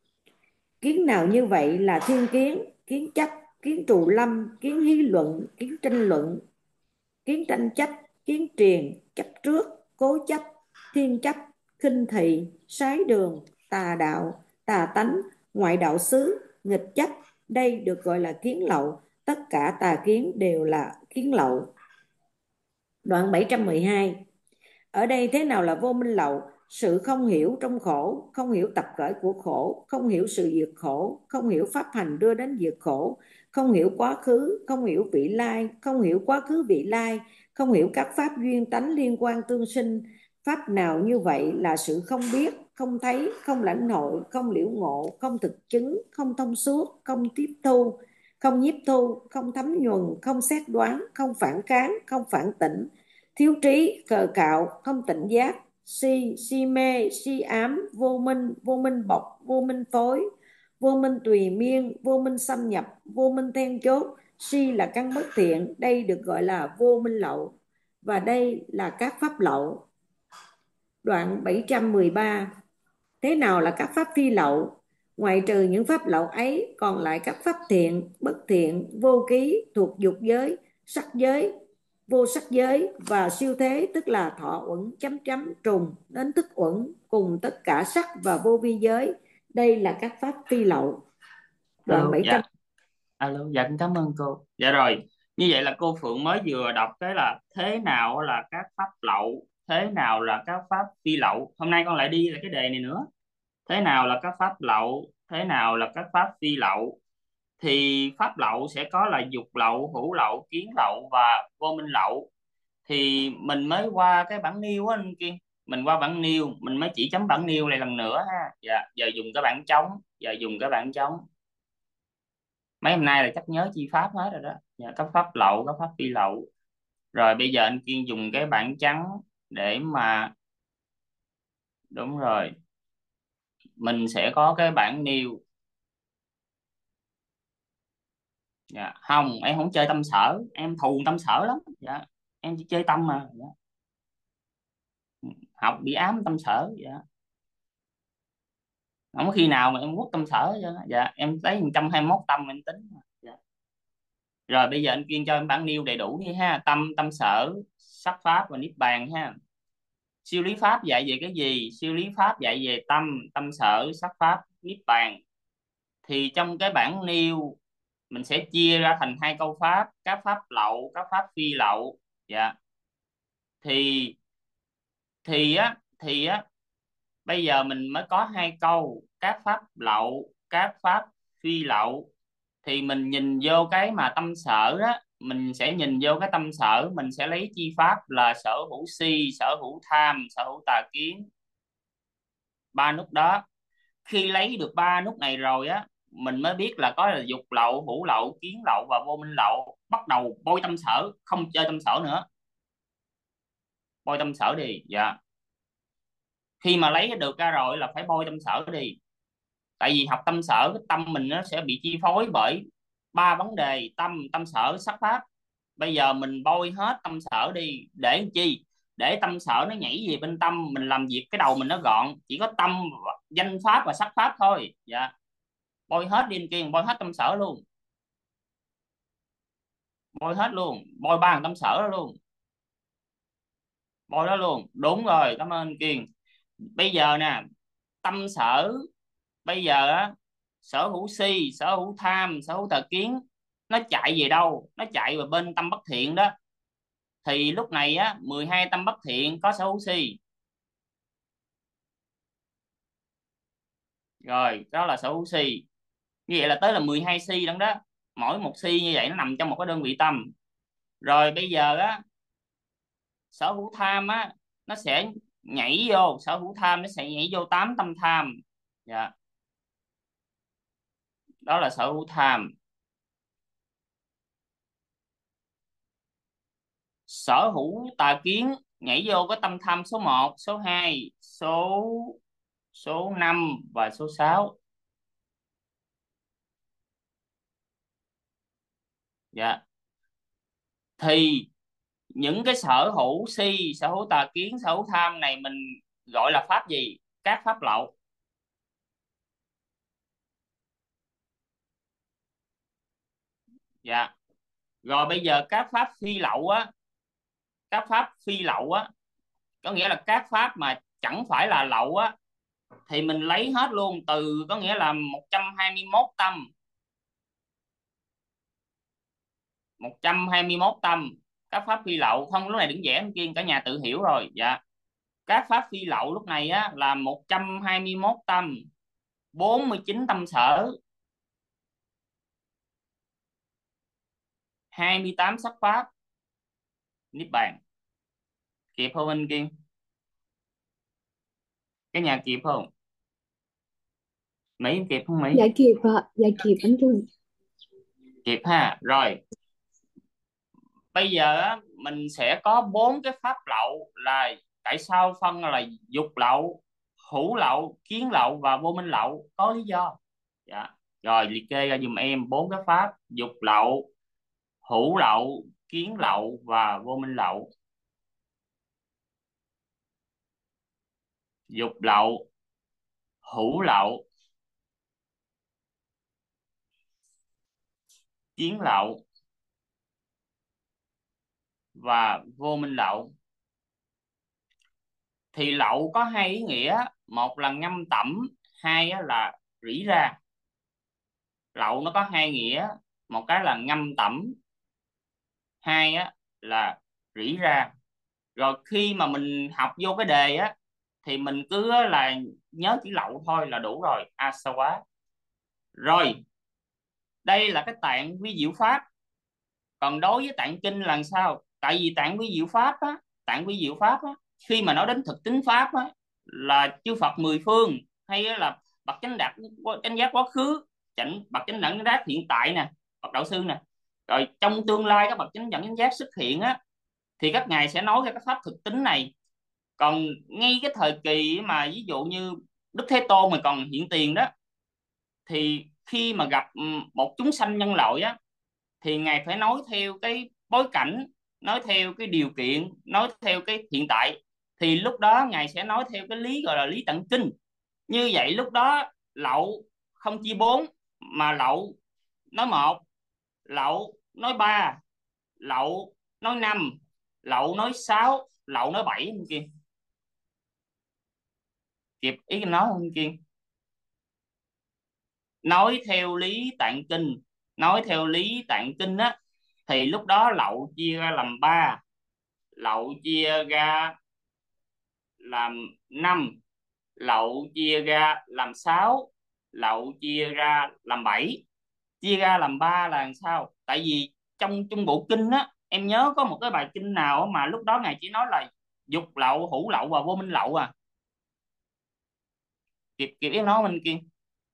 Speaker 3: Kiến nào như vậy là thiên kiến, kiến chấp, kiến trù lâm, kiến hí luận, kiến tranh luận, kiến tranh chấp, kiến truyền, chấp trước, cố chấp, thiên chấp, khinh thị, sái đường, tà đạo, tà tánh, ngoại đạo xứ, nghịch chấp, đây được gọi là kiến lậu. Tất cả tà kiến đều là kiến lậu. Đoạn 712. Ở đây thế nào là vô minh lậu? Sự không hiểu trong khổ, không hiểu tập khởi của khổ, không hiểu sự diệt khổ, không hiểu pháp hành đưa đến diệt khổ, không hiểu quá khứ, không hiểu vị lai, không hiểu quá khứ vị lai, không hiểu các pháp duyên tánh liên quan tương sinh. Pháp nào như vậy là sự không biết, không thấy, không lãnh hội, không liễu ngộ, không thực chứng, không thông suốt, không tiếp thu, không nhiếp thu, không thấm nhuần, không xét đoán, không phản kháng, không phản tỉnh, thiếu trí, cờ cạo, không tỉnh giác, si mê, si ám, vô minh bọc, vô minh phối, vô minh tùy miên, vô minh xâm nhập, vô minh then chốt. Si là căn bất thiện, đây được gọi là vô minh lậu, và đây là các pháp lậu. Đoạn 713. Thế nào là các pháp phi lậu? Ngoại trừ những pháp lậu ấy, còn lại các pháp thiện, bất thiện, vô ký, thuộc dục giới, sắc giới, vô sắc giới và siêu thế, tức là thọ uẩn chấm chấm trùng đến thức uẩn cùng tất cả sắc và vô vi giới. Đây là các pháp phi lậu. Đoạn
Speaker 2: Alo.
Speaker 3: 700.
Speaker 2: Dạ. Alo. Dạ, cảm ơn cô. Dạ rồi, như vậy là cô Phượng mới vừa đọc cái là thế nào là các pháp lậu, thế nào là các pháp phi lậu. Hôm nay con lại đi là cái đề này nữa. Thế nào là các pháp lậu, thế nào là các pháp phi lậu. Thì pháp lậu sẽ có là dục lậu, hữu lậu, kiến lậu và vô minh lậu. Thì mình mới qua cái bảng nêu á anh kia, mình qua bảng nêu mình mới chỉ chấm bảng nêu này lần nữa ha. Dạ, giờ dùng cái bảng trống, giờ dùng cái bảng trống. Mấy hôm nay là chắc nhớ chi pháp hết rồi đó. Dạ, các pháp lậu, các pháp phi lậu. Rồi bây giờ anh Kiên dùng cái bảng trắng để mà, đúng rồi, mình sẽ có cái bảng nêu. Dạ, không, em không chơi tâm sở, em thù tâm sở lắm. Dạ, em chỉ chơi tâm mà. Dạ. Học bị ám tâm sở. Dạ, không có khi nào mà em quất tâm sở chứ. Dạ, em lấy 121 tâm em tính mà. Dạ. Rồi bây giờ anh Kiên cho em bảng nêu đầy đủ đi ha. Tâm, tâm sở, sắc pháp và niết bàn ha. Siêu lý pháp dạy về cái gì? Siêu lý pháp dạy về tâm, tâm sở, sắc pháp, niết bàn. Thì trong cái bảng nêu mình sẽ chia ra thành hai câu pháp: các pháp lậu, các pháp phi lậu. Dạ. thì thì á bây giờ mình mới có hai câu các pháp lậu, các pháp phi lậu. Thì mình nhìn vô cái mà tâm sở đó, mình sẽ nhìn vô cái tâm sở, mình sẽ lấy chi pháp là sở hữu si, sở hữu tham, sở hữu tà kiến, ba nút đó. Khi lấy được ba nút này rồi á, mình mới biết là có là dục lậu, hữu lậu, kiến lậu và vô minh lậu. Bắt đầu bôi tâm sở, không chơi tâm sở nữa, bôi tâm sở đi. Dạ, khi mà lấy được ra rồi là phải bôi tâm sở đi. Tại vì học tâm sở, cái tâm mình nó sẽ bị chi phối bởi ba vấn đề: tâm, tâm sở, sắc pháp. Bây giờ mình bôi hết tâm sở đi để làm chi? Để tâm sở nó nhảy về bên tâm, mình làm việc cái đầu mình nó gọn, chỉ có tâm, danh pháp và sắc pháp thôi. Dạ, bôi hết đi anh Kiên, bôi hết tâm sở luôn, bôi hết luôn, bôi ba thằng tâm sở đó luôn, bôi đó luôn. Đúng rồi, cảm ơn anh Kiên. Bây giờ nè, tâm sở bây giờ á, sở hữu si, sở hữu tham, sở hữu tà kiến, nó chạy về đâu? Nó chạy về bên tâm bất thiện đó. Thì lúc này á, 12 tâm bất thiện có sở hữu si. Rồi, đó là sở hữu si. Như vậy là tới là 12 si lận đó. Mỗi một si như vậy nó nằm trong một cái đơn vị tâm. Rồi bây giờ á, sở hữu tham á, nó sẽ nhảy vô, sở hữu tham nó sẽ nhảy vô 8 tâm tham. Dạ, đó là sở hữu tham. Sở hữu tà kiến nhảy vô cái tâm tham số 1, số 2, số 5 và số 6. Dạ, thì những cái sở hữu si, sở hữu tà kiến, sở hữu tham này mình gọi là pháp gì? Các pháp lậu. Dạ, rồi bây giờ các pháp phi lậu á, các pháp phi lậu á, có nghĩa là các pháp mà chẳng phải là lậu á, thì mình lấy hết luôn, từ có nghĩa là 121 tâm, 121 tâm. Các pháp phi lậu không, lúc này đừng vẽ anh Kiên, cả nhà tự hiểu rồi. Dạ, các pháp phi lậu lúc này á là 121 tâm, 49 tâm sở, 28 sắc pháp, niết bàn. Kịp không anh Kiên? Cái nhà kịp không? Mỹ em kịp không Mỹ?
Speaker 5: Dạ kịp ạ, dạ kịp anh Trung.
Speaker 2: Kịp ha. Rồi bây giờ á, mình sẽ có bốn cái pháp lậu. Là tại sao phân là dục lậu, hữu lậu, kiến lậu và vô minh lậu? Có lý do. Dạ, rồi liệt kê ra giùm em bốn cái pháp: dục lậu, hữu lậu, kiến lậu và vô minh lậu. Dục lậu, hữu lậu, kiến lậu và vô minh lậu. Thì lậu có hai ý nghĩa: một là ngâm tẩm, hai á là rỉ ra. Lậu nó có hai nghĩa: một cái là ngâm tẩm, hai á là rỉ ra. Rồi khi mà mình học vô cái đề á, thì mình cứ á là nhớ chữ lậu thôi là đủ rồi. A sa quá. Rồi đây là cái tạng vi diệu pháp. Còn đối với tạng kinh là sao? Tại vì tạng vi diệu pháp á, tạng vi diệu pháp á, khi mà nói đến thực tính pháp á, là chư Phật mười phương, hay là bậc chánh đạt, chánh giác quá khứ, bậc chánh đẳng chánh giác hiện tại nè, bậc đạo sư nè, rồi trong tương lai các bậc chánh đẳng chánh giác xuất hiện á, thì các ngài sẽ nói ra các pháp thực tính này. Còn ngay cái thời kỳ mà ví dụ như Đức Thế Tôn mà còn hiện tiền đó, thì khi mà gặp một chúng sanh nhân loại á, thì ngài phải nói theo cái bối cảnh, nói theo cái điều kiện, nói theo cái hiện tại. Thì lúc đó ngài sẽ nói theo cái lý gọi là lý tận kinh. Như vậy lúc đó lậu không chia bốn, mà lậu nói một, lậu nói ba, lậu nói năm, lậu nói sáu, lậu nói bảy. Anh Kiên kịp ý em nói không anh Kiên? Nói theo lý tạng kinh, nói theo lý tạng kinh á, thì lúc đó lậu chia ra làm ba, lậu chia ra làm năm, lậu chia ra làm sáu, lậu chia ra làm bảy. Chia ra làm ba là làm sao? Tại vì trong trung bộ kinh á, em nhớ có một cái bài kinh nào mà lúc đó ngài chỉ nói là dục lậu, hữu lậu và vô minh lậu à. Kịp em nói mình kia.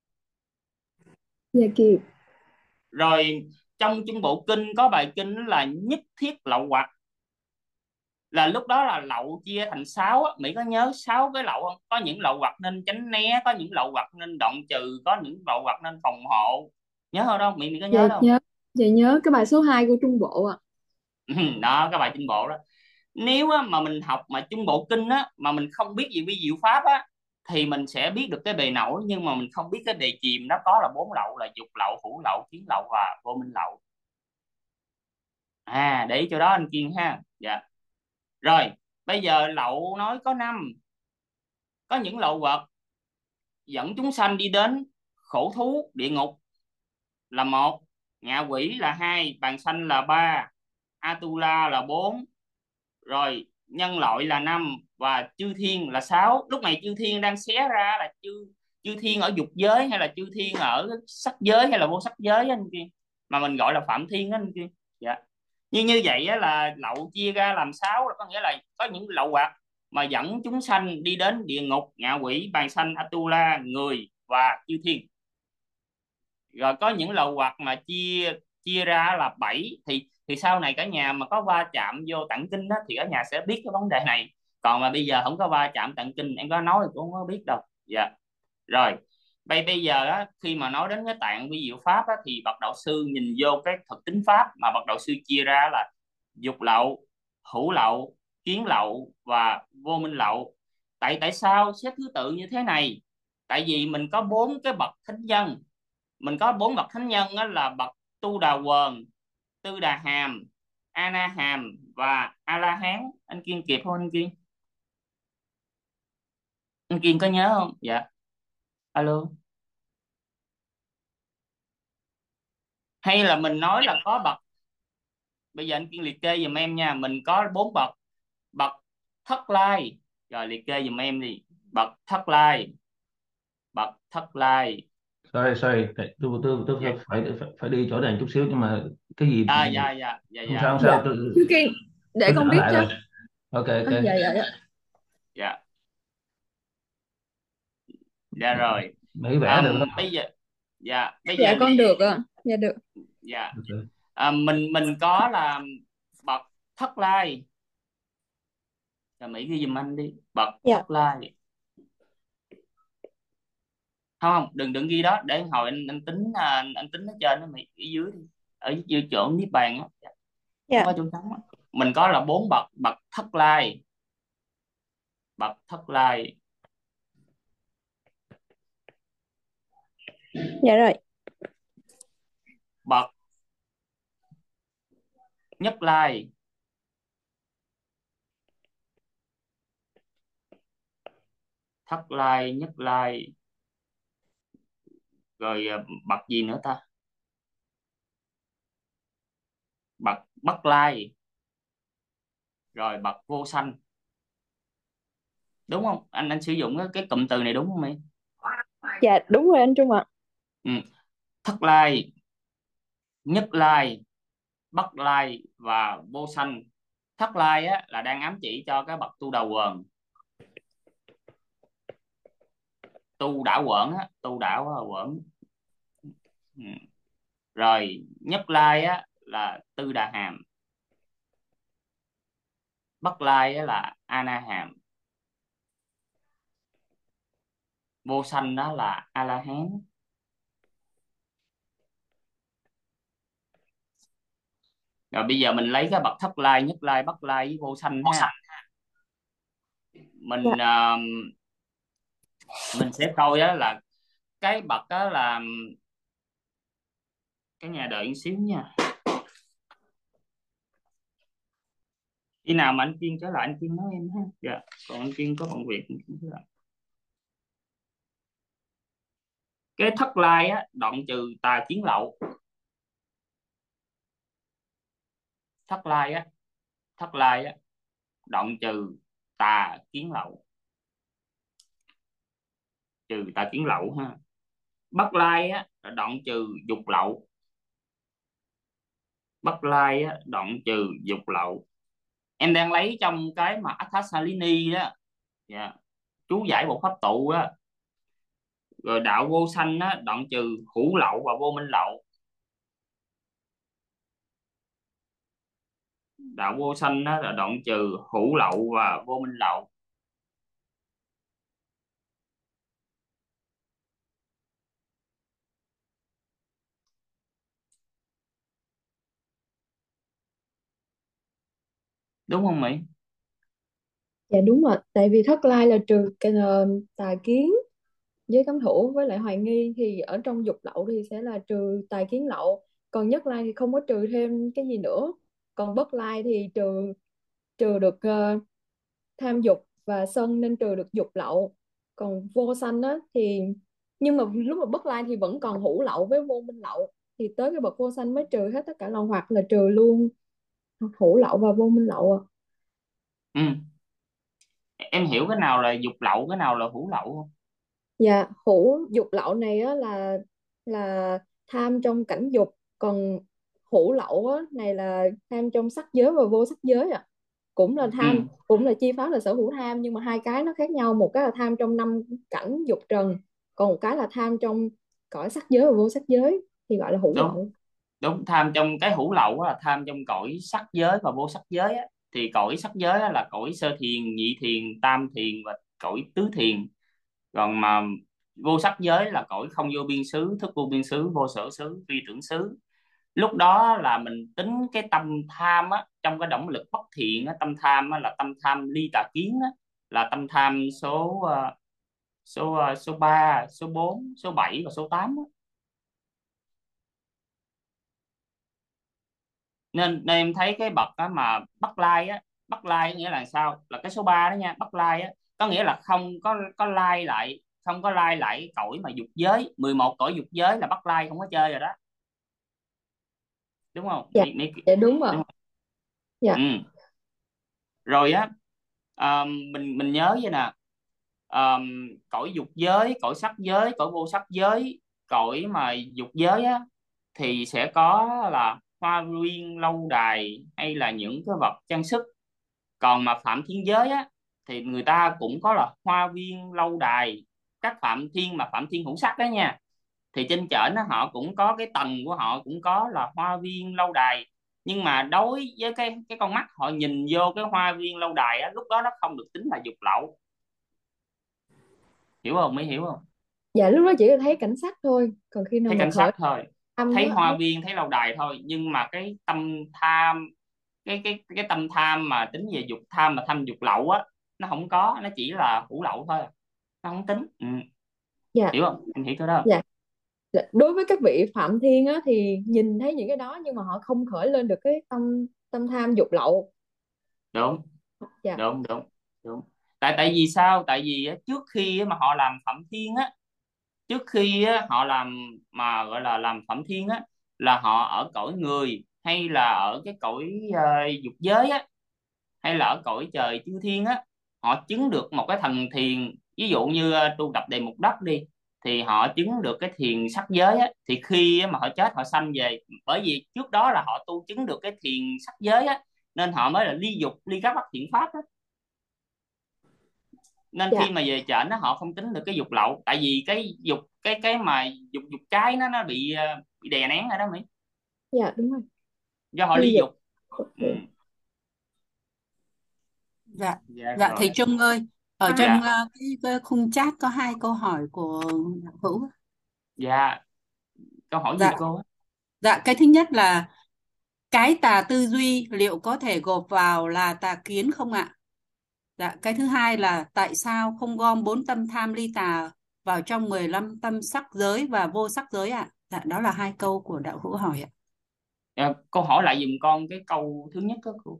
Speaker 5: Dạ kịp.
Speaker 2: Rồi trong Trung Bộ Kinh có bài kinh đó là nhất thiết lậu hoặc, là lúc đó là lậu chia thành 6 á. Mỹ có nhớ 6 cái lậu không? Có những lậu hoặc nên tránh né, có những lậu hoặc nên đoạn trừ, có những lậu hoặc nên phòng hộ. Nhớ không đâu? Mỹ có
Speaker 5: Dạ
Speaker 2: nhớ đâu?
Speaker 5: nhớ. Dạ nhớ cái bài số 2 của Trung Bộ ạ.
Speaker 2: Đó, cái bài Trung Bộ đó. Nếu á, mà mình học mà Trung Bộ Kinh á mà mình không biết gì vi diệu pháp á thì mình sẽ biết được cái bề nổi, nhưng mà mình không biết cái bề chìm nó có là 4 lậu, là dục lậu, hữu lậu, kiến lậu và vô minh lậu. Để ý chỗ đó anh Kiên ha. Dạ. Rồi bây giờ lậu nói có 5. Có những lậu vật dẫn chúng sanh đi đến khổ thú địa ngục là 1, ngạ quỷ là 2, bàn sanh là 3, Atula là 4, rồi nhân loại là 5 và chư thiên là 6. Lúc này chư thiên đang xé ra là chư chư thiên ở dục giới hay là chư thiên ở sắc giới hay là vô sắc giới anh kia, mà mình gọi là phạm thiên đó anh kia. Dạ. Như vậy á, là lậu chia ra làm 6, là có nghĩa là có những lậu hoặc mà dẫn chúng sanh đi đến địa ngục, ngạ quỷ, bàn sanh, Atula, người và chư thiên. Rồi có những lậu hoặc mà chia chia ra là 7. Thì sau này cả nhà mà có va chạm vô tạng kinh đó thì cả nhà sẽ biết cái vấn đề này. Còn mà bây giờ không có va chạm tạng kinh, em có nói thì cũng không có biết đâu. Dạ. Rồi bây giờ á, khi mà nói đến cái tạng vi diệu pháp á, thì bậc đạo sư nhìn vô cái thực tính pháp mà bậc đạo sư chia ra là dục lậu, hữu lậu, kiến lậu và vô minh lậu. Tại sao xếp thứ tự như thế này? Tại vì mình có 4 cái bậc thánh nhân. Mình có 4 bậc thánh nhân đó là bậc Tu Đà Quần, Tư Đà Hàm, A Na Hàm và A La Hán. Anh Kiên kịp không anh Kiên? Anh Kiên có nhớ không? Dạ. Alo. Hay là mình nói là có bậc, bây giờ anh Kiên liệt kê giùm em nha. Mình có 4 bậc. Bậc Thất Lai, rồi liệt kê giùm em đi. Bậc Thất Lai, bậc Thất Lai.
Speaker 4: Sorry, tôi
Speaker 2: Dạ.
Speaker 4: phải đi chỗ này chút xíu, nhưng mà cái gì
Speaker 2: Dạ dạ dạ
Speaker 4: không
Speaker 2: dạ.
Speaker 4: sao, không
Speaker 5: Dạ.
Speaker 4: sao,
Speaker 5: Chú Kiên, để
Speaker 4: tôi
Speaker 5: con
Speaker 4: trở
Speaker 5: biết
Speaker 4: lại
Speaker 5: cho.
Speaker 4: rồi. Ok, ok.
Speaker 5: Dạ dạ dạ.
Speaker 2: Dạ. Dạ rồi.
Speaker 4: Mấy vẽ được không?
Speaker 2: Bây giờ, dạ bây
Speaker 5: Dạ
Speaker 2: giờ
Speaker 5: con được ạ. Dạ được.
Speaker 2: dạ.
Speaker 4: Ok.
Speaker 2: Mình có là bậc Thất Lai. Rồi Mỹ ghi giùm anh đi. Bậc
Speaker 5: Dạ.
Speaker 2: Thất Lai. Không, đừng đừng ghi đó, để hồi anh tính, anh tính ở trên đó, Mỹ ở dưới đi. Ở dưới chỗ niết bàn á. Dạ. Không
Speaker 5: Dạ.
Speaker 2: có chỗ trống á. Mình có là 4 bậc. Bậc Thất Lai. Bậc Thất Lai.
Speaker 5: Dạ rồi.
Speaker 2: Bậc Nhất Lai. Thất Lai, Nhất Lai. Rồi bậc gì nữa ta? Bậc Bất Lai. Rồi bậc Vô Sanh. Đúng không? Anh sử dụng cái cụm từ này đúng không Mỹ?
Speaker 5: Dạ đúng rồi anh Trung ạ.
Speaker 2: Ừ. Thất Lai, Nhất Lai, Bất Lai và Vô Sanh. Thất Lai á, là đang ám chỉ cho cái bậc tu đầu quần, tu đảo quẩn á, tu đảo quẩn. Ừ. Rồi Nhất Lai á, là Tư Đà Hàm. Bất Lai á, là A Na Hàm. Vô Sanh đó là A La Hán. Rồi bây giờ mình lấy cái bậc Thất Lai, Nhất Lai, Bất Lai với Vô Sanh ha. Mình mình sẽ coi á là cái bậc đó là, cái nhà đợi một xíu nha. Khi nào mà anh Kiên trở lại anh Kiên nói em ha. Dạ. Còn anh Kiên có bận việc anh Kiên trở lại. Cái Thất Lai á, đoạn trừ tà kiến lậu. Thất Lai á, Thất Lai á, đoạn trừ tà kiến lậu. Trừ tà kiến lậu ha. Bất Lai á, là đoạn trừ dục lậu. Bất Lai á, đoạn trừ dục lậu. Em đang lấy trong cái mà Athasalini đó. Dạ. Chú giải bộ pháp tụ đó. Rồi đạo vô sanh á, đoạn trừ hữu lậu và vô minh lậu. Đạo vô sanh á, là đoạn trừ hữu lậu và vô minh lậu. Đúng không Mỹ?
Speaker 5: Dạ đúng rồi, tại vì thất lai là trừ cái tà kiến với cấm thủ với lại hoài nghi, thì ở trong dục lậu thì sẽ là trừ tà kiến lậu, còn nhất lai thì không có trừ thêm cái gì nữa. Còn bất lai thì trừ trừ được tham dục và sân nên trừ được dục lậu. Còn vô sanh á thì, nhưng mà lúc mà bất lai thì vẫn còn hữu lậu với vô minh lậu, thì tới cái bậc vô sanh mới trừ hết tất cả lậu, hoặc là trừ luôn hữu lậu và vô minh lậu ạ.
Speaker 2: Ừ. Em hiểu cái nào là dục lậu, cái nào là hữu lậu không?
Speaker 5: Dạ, hữu dục lậu này á là tham trong cảnh dục, còn hữu lậu á này là tham trong sắc giới và vô sắc giới ạ. Cũng là
Speaker 2: Ừ.
Speaker 5: tham, cũng là chi phá là sở hữu tham, nhưng mà hai cái nó khác nhau, một cái là tham trong năm cảnh dục trần, còn một cái là tham trong cõi sắc giới và vô sắc giới thì gọi là hữu
Speaker 2: Đúng,
Speaker 5: lậu.
Speaker 2: đúng. Tham trong cái hữu lậu á, là tham trong cõi sắc giới và vô sắc giới á. Thì cõi sắc giới á, là cõi sơ thiền, nhị thiền, tam thiền và cõi tứ thiền. Còn mà vô sắc giới là cõi không vô biên xứ, thức vô biên xứ, vô sở xứ, phi tưởng xứ. Lúc đó là mình tính cái tâm tham á, trong cái động lực bất thiện á, tâm tham á, là tâm tham ly tà kiến á, là tâm tham số 3, số 4, số 7 và số 8 á. Nên em thấy cái bậc á, mà Bắc Lai á, Bắc Lai nghĩa là sao, là cái số 3 đó nha. Bắc Lai á có nghĩa là không có lai lại, không có lai lại cõi mà dục giới. 11 cõi dục giới là Bắc Lai không có chơi rồi đó, đúng không?
Speaker 5: Dạ, dạ đúng
Speaker 2: Đúng
Speaker 5: ạ.
Speaker 2: không?
Speaker 5: Dạ.
Speaker 2: Ừ. Rồi á, mình nhớ vậy nè. Cõi dục giới, cõi sắc giới, cõi vô sắc giới. Cõi mà dục giới á thì sẽ có là hoa viên lâu đài hay là những cái vật trang sức. Còn mà phạm thiên giới á thì người ta cũng có là hoa viên lâu đài. Các phạm thiên mà phạm thiên hữu sắc đó nha, thì trên trển á, họ cũng có cái tầng của họ cũng có là hoa viên lâu đài. Nhưng mà đối với cái con mắt họ nhìn vô cái hoa viên lâu đài á, lúc đó nó không được tính là dục lậu. Hiểu không, mới hiểu không?
Speaker 5: Dạ lúc đó chỉ là thấy cảnh sắc thôi, còn khi nào
Speaker 2: Thấy
Speaker 5: mà
Speaker 2: cảnh
Speaker 5: khởi
Speaker 2: sắc thôi,
Speaker 5: tâm
Speaker 2: thấy
Speaker 5: á.
Speaker 2: hoa viên, thấy lâu đài thôi. Nhưng mà cái tâm tham, cái tâm tham mà tính về dục tham mà tham dục lậu á, nó không có, nó chỉ là hữu lậu thôi, nó không tính. Ừ.
Speaker 5: Dạ.
Speaker 2: Hiểu không, em hiểu cái đó không?
Speaker 5: Dạ. Dạ, đối với các vị phạm thiên á thì nhìn thấy những cái đó nhưng mà họ không khởi lên được cái tâm tâm tham dục lậu.
Speaker 2: Đúng,
Speaker 5: Dạ.
Speaker 2: đúng, đúng, đúng. Tại tại vì sao, tại vì á, trước khi á mà họ làm phạm thiên á, trước khi á, họ làm mà gọi là làm phạm thiên á, là họ ở cõi người hay là ở cái cõi dục giới á, hay là ở cõi trời chư thiên á, họ chứng được một cái thần thiền. Ví dụ như tu tập đề mục đất đi, thì họ chứng được cái thiền sắc giới á, thì khi á mà họ chết họ sanh về, bởi vì trước đó là họ tu chứng được cái thiền sắc giới á, nên họ mới là ly dục, ly các bất thiện pháp á. Nên
Speaker 5: Dạ.
Speaker 2: khi mà về trển nó họ không tính được cái dục lậu, tại vì cái dục, cái mà dục dục cái nó bị đè nén rồi đó Mỹ,
Speaker 5: Dạ đúng rồi.
Speaker 2: do họ
Speaker 5: Ly
Speaker 2: ly
Speaker 5: dục.
Speaker 2: dục. Ừ.
Speaker 1: Dạ,
Speaker 2: Dạ
Speaker 1: dạ
Speaker 2: rồi.
Speaker 1: thầy Trung ơi, ở trong
Speaker 2: Dạ,
Speaker 1: cái khung chat có hai câu hỏi của Đạo Hữu.
Speaker 2: dạ. Câu hỏi gì
Speaker 1: Dạ,
Speaker 2: cô á?
Speaker 1: dạ cái thứ nhất là cái tà tư duy liệu có thể gộp vào là tà kiến không ạ? Dạ, cái thứ hai là tại sao không gom bốn tâm tham ly tà vào trong 15 tâm sắc giới và vô sắc giới ạ? Dạ, đó là hai câu của Đạo Hữu hỏi ạ.
Speaker 2: Dạ, cô hỏi lại giùm con cái câu thứ nhất đó cô.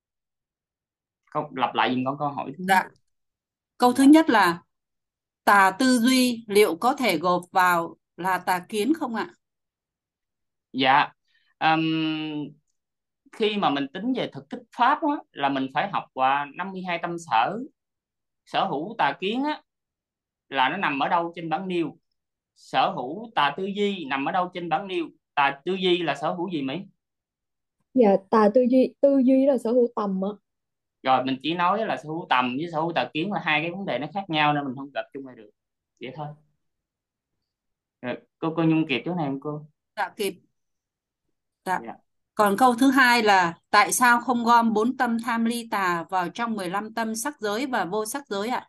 Speaker 2: Lặp lại giùm con câu hỏi thứ nhất.
Speaker 1: Dạ, câu thứ
Speaker 2: Dạ.
Speaker 1: nhất là tà tư duy liệu có thể gộp vào là tà kiến không ạ?
Speaker 2: Dạ. Ừm, Khi mà mình tính về thực kích pháp á, là mình phải học qua 52 tâm sở. Sở hữu tà kiến á, là nó nằm ở đâu trên bảng niêu. Sở hữu tà tư duy nằm ở đâu trên bảng niêu. Tà tư duy là sở hữu gì Mỹ?
Speaker 5: Dạ, tà tư duy là sở hữu tầm á.
Speaker 2: Rồi mình chỉ nói là sở hữu tầm với sở hữu tà kiến là hai cái vấn đề nó khác nhau, nên mình không gặp chung lại được, vậy thôi. Rồi, cô Nhung kịp chỗ này không cô?
Speaker 1: Dạ kịp. Dạ.
Speaker 2: Dạ.
Speaker 1: Còn câu thứ hai là tại sao không gom 4 tâm tham ly tà vào trong 15 tâm sắc giới và vô sắc giới ạ?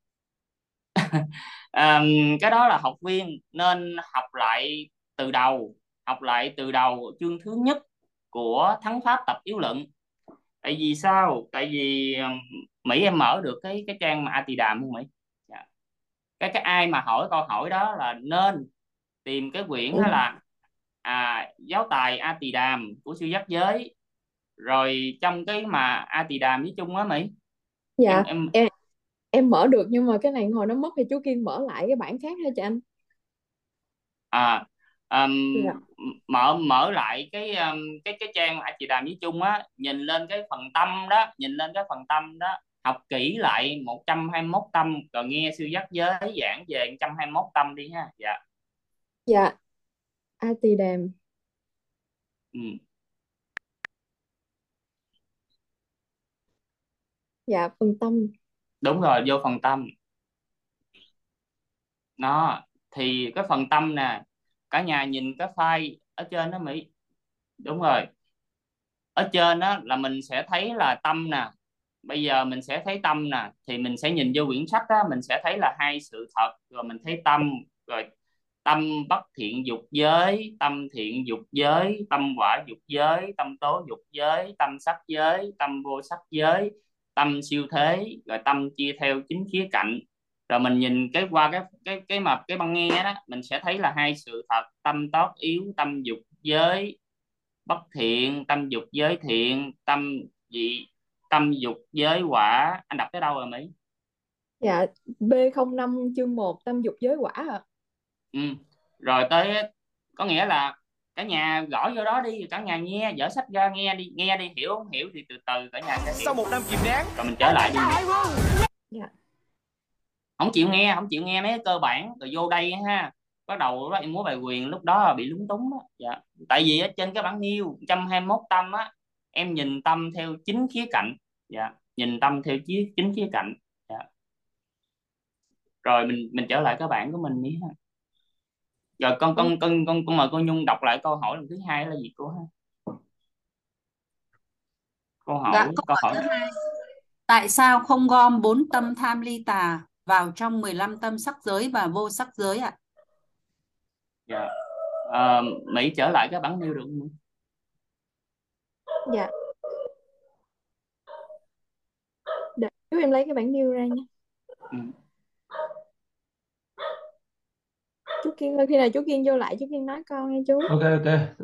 Speaker 2: À, cái đó là học viên nên học lại từ đầu chương thứ nhất của Thắng Pháp Tập Yếu Luận. Tại vì sao? Tại vì Mỹ em mở được cái trang mà Atidam không Mỹ? Dạ. Cái ai mà hỏi câu hỏi đó là nên tìm cái quyển đó là giáo tài Atidam của siêu giác giới. Rồi trong cái mà Atidam với chung á Mỹ, em
Speaker 5: Dạ
Speaker 2: em
Speaker 5: em mở được, nhưng mà cái này hồi nó mất thì chú Kiên mở lại cái bản khác ha cho anh.
Speaker 2: à um,
Speaker 5: Dạ.
Speaker 2: mở mở lại cái trang mà chị Đàm với Chung á, nhìn lên cái phần tâm đó, học kỹ lại 121 tâm, rồi nghe sư dắt giới giảng về 121 tâm đi ha. Dạ.
Speaker 5: Dạ. Atidam.
Speaker 2: Ừ,
Speaker 5: Dạ, phần tâm.
Speaker 2: đúng rồi, vô phần tâm nó. Thì cái phần tâm nè, cả nhà nhìn cái file ở trên đó Mỹ. Đúng rồi, ở trên đó là mình sẽ thấy là tâm nè. Bây giờ mình sẽ thấy tâm nè, thì mình sẽ nhìn vô quyển sách đó, mình sẽ thấy là hai sự thật, rồi mình thấy tâm, rồi tâm bất thiện dục giới, tâm thiện dục giới, tâm quả dục giới, tâm tố dục giới, tâm sắc giới, tâm vô sắc giới, tâm siêu thế, rồi tâm chia theo chín khía cạnh. Rồi mình nhìn qua cái băng nghe đó, mình sẽ thấy là hai sự thật, tâm tốt yếu, tâm dục giới bất thiện, tâm dục giới thiện, tâm dị, tâm dục giới quả. Anh đọc tới đâu rồi Mỹ?
Speaker 5: Dạ, B05 chương 1 tâm dục giới quả ạ.
Speaker 2: Ừ. Rồi tới, có nghĩa là cả nhà gõ vô đó đi, cả nhà nghe, dở sách ra nghe đi, hiểu không hiểu thì từ từ cả nhà sẽ hiểu.
Speaker 6: Sau một năm kìm nén,
Speaker 2: Rồi mình trở lại đi.
Speaker 5: Dạ.
Speaker 2: Không chịu nghe mấy cái cơ bản rồi vô đây ha, bắt đầu đó em múa bài quyền, lúc đó là bị lúng túng đó. Dạ. Tại vì ở trên cái bảng nhiêu 121 tâm á, em nhìn tâm theo chín khía cạnh. Dạ, nhìn tâm theo chín khía cạnh. Dạ. Rồi mình trở lại cái bảng của mình đi ha. Rồi con mời cô Nhung đọc lại câu hỏi lần thứ hai là gì cô ha? câu
Speaker 1: Dạ,
Speaker 2: hỏi
Speaker 1: câu
Speaker 2: câu
Speaker 1: hỏi
Speaker 2: hỏi
Speaker 1: thứ hai. Tại sao không gom 4 tâm tham ly tà vào trong 15 tâm sắc giới và vô sắc giới ạ?
Speaker 2: Dạ. Mỹ trở lại cái bảng nhiêu được không?
Speaker 5: Dạ. Để chú em lấy cái bản new ra nha.
Speaker 2: Ừ.
Speaker 5: Chú Kiên ơi, khi nào chú Kiên vô lại chú Kiên nói con nghe chú.
Speaker 4: Ok, ok.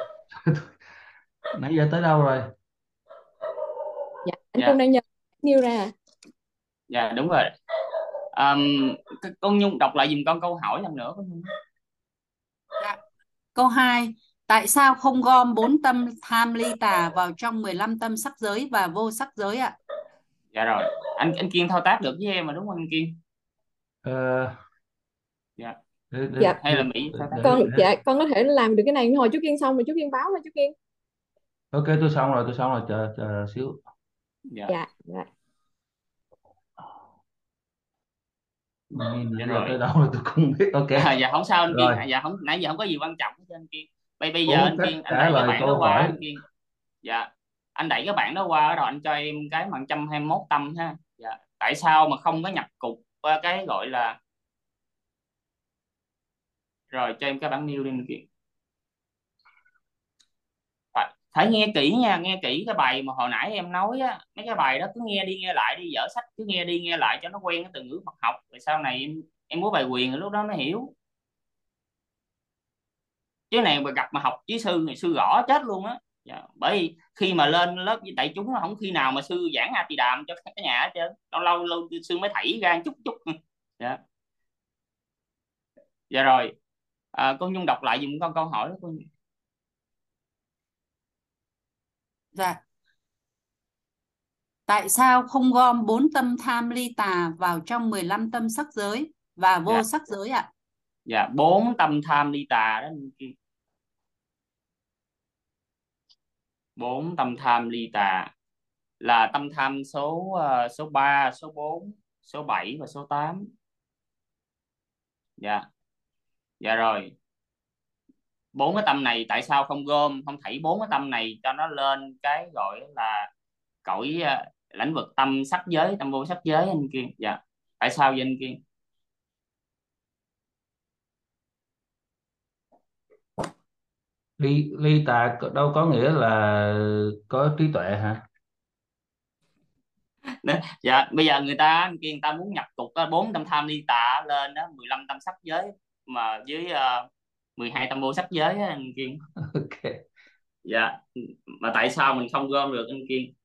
Speaker 4: Nãy giờ tới đâu rồi?
Speaker 5: Dạ, anh Trung
Speaker 2: Dạ.
Speaker 5: đang nhờ new ra.
Speaker 2: Dạ đúng rồi. um, con Nhung đọc lại giùm con câu hỏi lần nữa con Nhung.
Speaker 1: Dạ. Câu 2. Tại sao không gom 4 tâm tham ly tà vào trong 15 tâm sắc giới và vô sắc giới ạ?
Speaker 2: Dạ rồi, anh Kiên thao tác được với em mà đúng không anh Kiên?
Speaker 4: Ờ,
Speaker 2: Dạ.
Speaker 5: Dạ,
Speaker 2: Hay là Mỹ thao tác?
Speaker 5: con có thể làm được cái này, hồi chú Kiên xong rồi chú Kiên báo là chú Kiên.
Speaker 4: ok, tôi xong rồi, chờ xíu.
Speaker 2: Dạ.
Speaker 5: Dạ. Dạ.
Speaker 2: Dạ
Speaker 4: Nãy giờ
Speaker 2: rồi.
Speaker 4: tới đâu rồi tôi cũng không biết. Ok.
Speaker 2: Dạ không sao anh Kiên.
Speaker 4: Rồi,
Speaker 2: Dạ không, nãy giờ không có gì quan trọng hết cho anh Kiên. Bây giờ
Speaker 4: bốn
Speaker 2: anh
Speaker 4: cách
Speaker 2: Kiên, anh
Speaker 4: trả
Speaker 2: đẩy cái
Speaker 4: lời
Speaker 2: bảng đó
Speaker 4: câu
Speaker 2: qua
Speaker 4: hỏi.
Speaker 2: anh Kiên. Dạ, anh đẩy cái bảng đó qua rồi anh cho em cái bằng 121 tâm ha. Dạ. Tại sao mà không có nhập cục qua cái gọi là, rồi cho em cái bảng new đi anh Kiên. Phải nghe kỹ nha, nghe kỹ cái bài mà hồi nãy em nói á, mấy cái bài đó cứ nghe đi nghe lại đi, dở sách cứ nghe đi nghe lại cho nó quen cái từ ngữ Phật học, rồi sau này em muốn bài quyền lúc đó mới hiểu. Chứ này mà gặp mà học với sư thì sư gõ chết luôn á. Dạ. Bởi vì khi mà lên lớp với đại chúng không khi nào mà sư giảng A Tỳ Đàm cho cả nhà hết trơn, lâu lâu lâu sư mới thảy ra chút chút. Dạ. Dạ rồi. Cô Nhung đọc lại dùm con câu hỏi đó cô Nhung.
Speaker 1: Dạ. Tại sao không gom 4 tâm tham ly tà vào trong 15 tâm sắc giới và
Speaker 2: Dạ.
Speaker 1: vô sắc giới ạ?
Speaker 2: Dạ, 4 tâm tham ly tà đó anh Kiên. 4 tâm tham ly tà là tâm tham số 3, số 4, số 7 và số 8. Dạ. Dạ rồi, bốn cái tâm này tại sao không gom, không thảy bốn cái tâm này cho nó lên cái gọi là cõi lãnh vực tâm sắc giới, tâm vô sắc giới anh Kiên? Dạ, tại sao vậy anh Kiên?
Speaker 4: Ly tà đâu có nghĩa là có trí tuệ hả?
Speaker 2: Dạ, bây giờ người ta anh Kiên, người ta muốn nhập cục bốn tâm tham ly tà lên đó, 15 tâm sắc giới mà dưới 12 tâm vô sắc giới á, anh Kiên.
Speaker 4: Ok.
Speaker 2: Dạ, mà tại sao mình không gom được anh Kiên?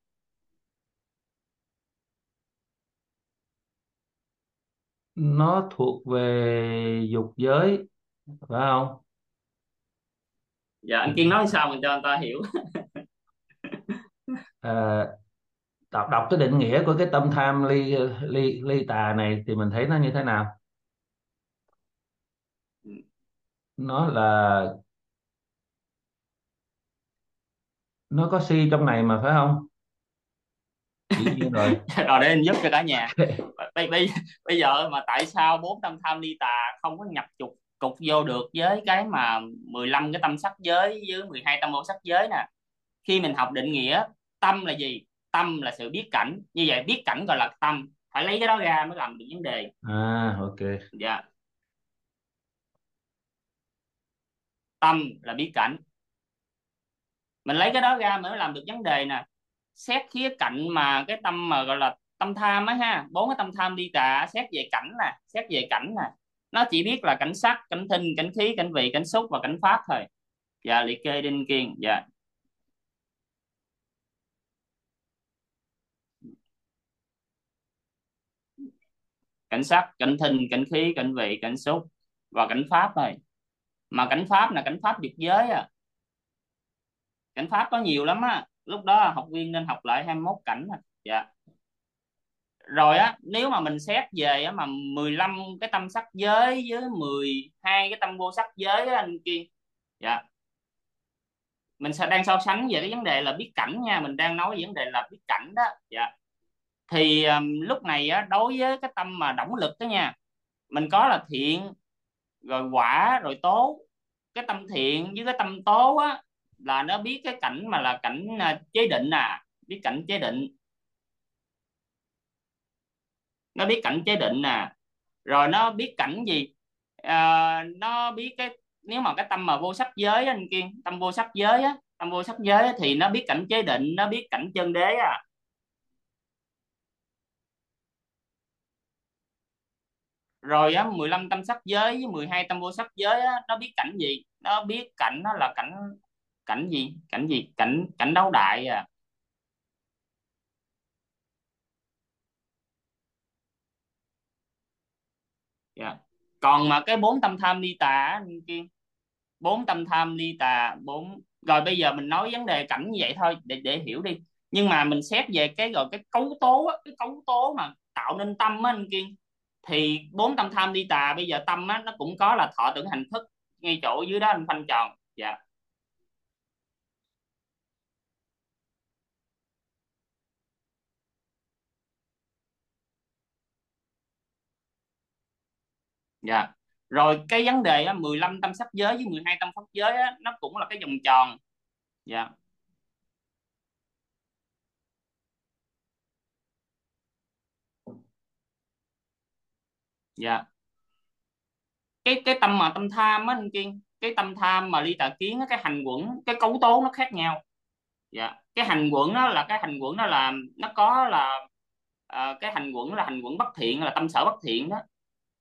Speaker 4: Nó thuộc về dục giới phải không?
Speaker 2: Dạ, anh Kiên nói sao mình cho người ta hiểu.
Speaker 4: À, đọc đọc cái định nghĩa của cái tâm tham ly ly ly tà này thì mình thấy nó như thế nào? Nó là, nó có si trong này mà phải không? Dĩ nhiên rồi.
Speaker 2: Rồi để anh giúp cho cả nhà. Bây bây giờ mà tại sao bốn tâm tham ly tà không có nhập cục vô được với cái mà 15 cái tâm sắc giới với 12 tâm vô sắc giới nè? Khi mình học định nghĩa, tâm là gì? Tâm là sự biết cảnh, như vậy biết cảnh gọi là tâm, phải lấy cái đó ra mới làm được vấn đề.
Speaker 4: Ok.
Speaker 2: Dạ, tâm là biết cảnh, mình lấy cái đó ra mới làm được vấn đề nè. Xét khía cạnh mà cái tâm mà gọi là tâm tham á ha, bốn cái tâm tham đi tà, xét về cảnh nè, xét về cảnh nè, nó chỉ biết là cảnh sắc, cảnh thinh, cảnh khí, cảnh vị, cảnh xúc và cảnh pháp thôi. Dạ, liệt kê đinh kiên. Dạ, cảnh sắc, cảnh thinh, cảnh khí, cảnh vị, cảnh xúc và cảnh pháp thôi. Mà cảnh pháp là cảnh pháp biệt giới à, cảnh pháp có nhiều lắm á, lúc đó học viên nên học lại 21 cảnh à. Dạ, rồi á, nếu mà mình xét về á, mà 15 cái tâm sắc giới với 12 cái tâm vô sắc giới á, anh kia. Dạ, mình sẽ đang so sánh về cái vấn đề là biết cảnh nha, mình đang nói về vấn đề là biết cảnh đó. Dạ, thì lúc này á, đối với cái tâm mà động lực đó nha, mình có là thiện rồi quả rồi tố. Cái tâm thiện với cái tâm tố á là nó biết cái cảnh mà là cảnh chế định à, biết cảnh chế định, nó biết cảnh chế định nè. Rồi nó biết cảnh gì? Nó biết cái, nếu mà cái tâm mà vô sắc giới á, anh Kiên, tâm vô sắc giới á, tâm vô sắc giới á, thì nó biết cảnh chế định, nó biết cảnh chân đế à. Rồi á, 15 tâm sắc giới với 12 tâm vô sắc giới á, nó biết cảnh gì? Nó biết cảnh nó là cảnh, cảnh gì, cảnh gì, cảnh cảnh đấu đại à. Dạ. Còn mà cái bốn tâm tham ly tà á, anh Kiên, bốn tâm tham ly tà bốn, rồi bây giờ mình nói vấn đề cảnh như vậy thôi để hiểu đi. Nhưng mà mình xét về cái rồi cái cấu tố á, cái cấu tố mà tạo nên tâm á anh Kiên, thì bốn tâm tham ly tà bây giờ tâm á nó cũng có là thọ tưởng hành thức, ngay chỗ dưới đó anh khoanh tròn. Dạ, dạ. Rồi cái vấn đề á 15 tâm sắc giới với 12 tâm pháp giới á nó cũng là cái vòng tròn. Dạ, dạ. Cái tâm mà tâm tham á anh Kiên, cái tâm tham mà ly tà kiến á, cái hành quẩn, cái cấu tố nó khác nhau. Dạ, cái hành quẩn đó là cái hành quẩn đó là nó có là cái hành quẩn là hành quẩn bất thiện, là tâm sở bất thiện đó.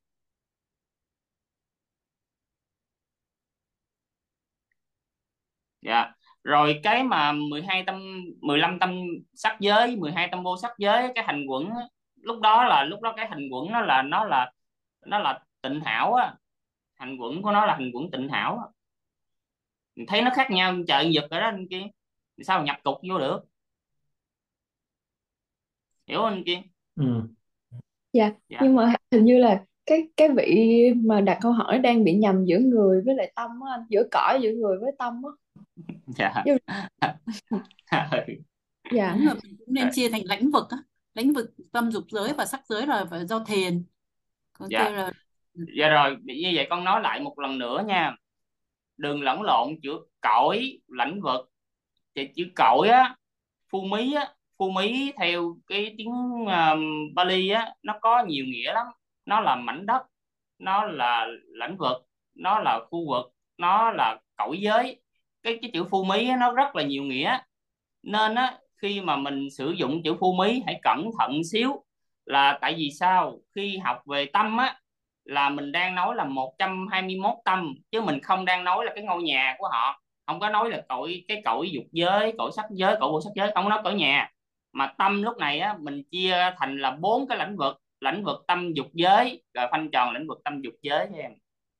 Speaker 2: Dạ, rồi cái mà 12 tâm, 15 tâm sắc giới, 12 tâm vô sắc giới, cái hành quẩn á, lúc đó cái hành quẩn nó là tịnh hảo á, hành quẩn của nó là hành quẩn tịnh hảo á. Mình thấy nó khác nhau trời giật rồi đó anh kia, sao mà nhập cục vô được, hiểu không anh kia?
Speaker 4: Ừ.
Speaker 5: Dạ,
Speaker 2: Dạ,
Speaker 5: nhưng mà hình như là cái vị mà đặt câu hỏi đang bị nhầm giữa người với lại tâm á anh, giữa cõi, giữa người với tâm á.
Speaker 2: dạ.
Speaker 5: Chứ- Dạ,
Speaker 1: Đúng rồi, mình cũng nên chia thành lãnh vực á, lãnh vực tâm dục giới và sắc giới là phải do thiền, còn kia
Speaker 2: Dạ,
Speaker 1: là
Speaker 2: Dạ rồi, như vậy con nói lại một lần nữa nha. Đừng lẫn lộn chữ cõi lãnh vực. Thì chữ cõi á, phu mí á, phu mí theo cái tiếng Bali á, nó có nhiều nghĩa lắm. Nó là mảnh đất, nó là lãnh vực, nó là khu vực, nó là cõi giới. Cái chữ phu mí á, nó rất là nhiều nghĩa, nên á khi mà mình sử dụng chữ phu mí hãy cẩn thận xíu. Là tại vì sao, khi học về tâm á là mình đang nói là 121 tâm, chứ mình không đang nói là cái ngôi nhà của họ. Không có nói là cái cõi dục giới, cõi sắc giới, cõi vô sắc giới, không có nói cõi nhà. Mà tâm lúc này á mình chia thành là bốn cái lãnh vực: lãnh vực tâm dục giới, rồi khoanh tròn lãnh vực tâm dục giới cho em.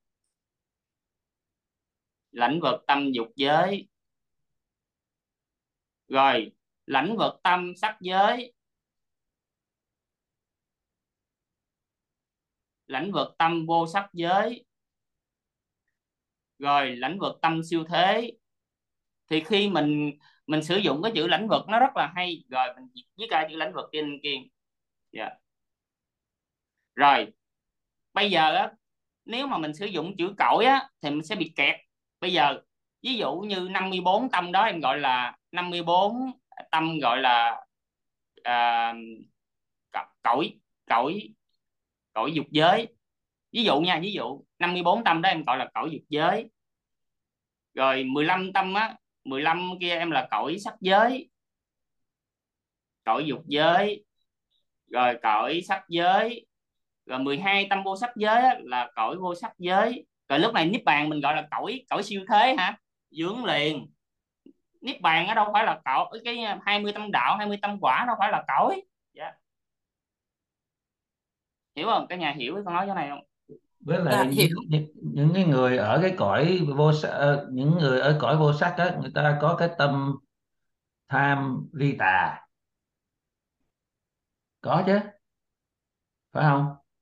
Speaker 2: Lãnh vực tâm dục giới, rồi lãnh vực tâm sắc giới, lãnh vực tâm vô sắc giới, rồi lãnh vực tâm siêu thế. Thì khi mình sử dụng cái chữ lãnh vực nó rất là hay, rồi mình viết ra chữ lãnh vực trên kia. Dạ. Rồi bây giờ á, nếu mà mình sử dụng chữ cõi á thì mình sẽ bị kẹt. Bây giờ ví dụ như 54 tâm đó em gọi là 54 tâm, gọi là à, cõi cõi cõi dục giới. Ví dụ nha, ví dụ 54 tâm đó em gọi là cõi dục giới. Rồi 15 tâm á, 15 kia em là cõi sắc giới, cõi dục giới, rồi cõi sắc giới. Rồi 12 tâm vô sắc giới á, là cõi vô sắc giới. Rồi lúc này niết bàn mình gọi là cõi cõi siêu thế hả, vướng liền. Niết bàn ở đâu phải là cõi, cái 20 tâm đạo, 20 tâm quả đâu phải là cõi. Dạ. Hiểu không, cả nhà hiểu con nói chỗ này không?
Speaker 4: Với
Speaker 1: Dạ
Speaker 4: lại
Speaker 1: hiểu.
Speaker 4: những cái người ở cái cõi vô sắc, những người ở cõi vô sắc á, người ta có cái tâm tham ly tà, có chứ, phải không?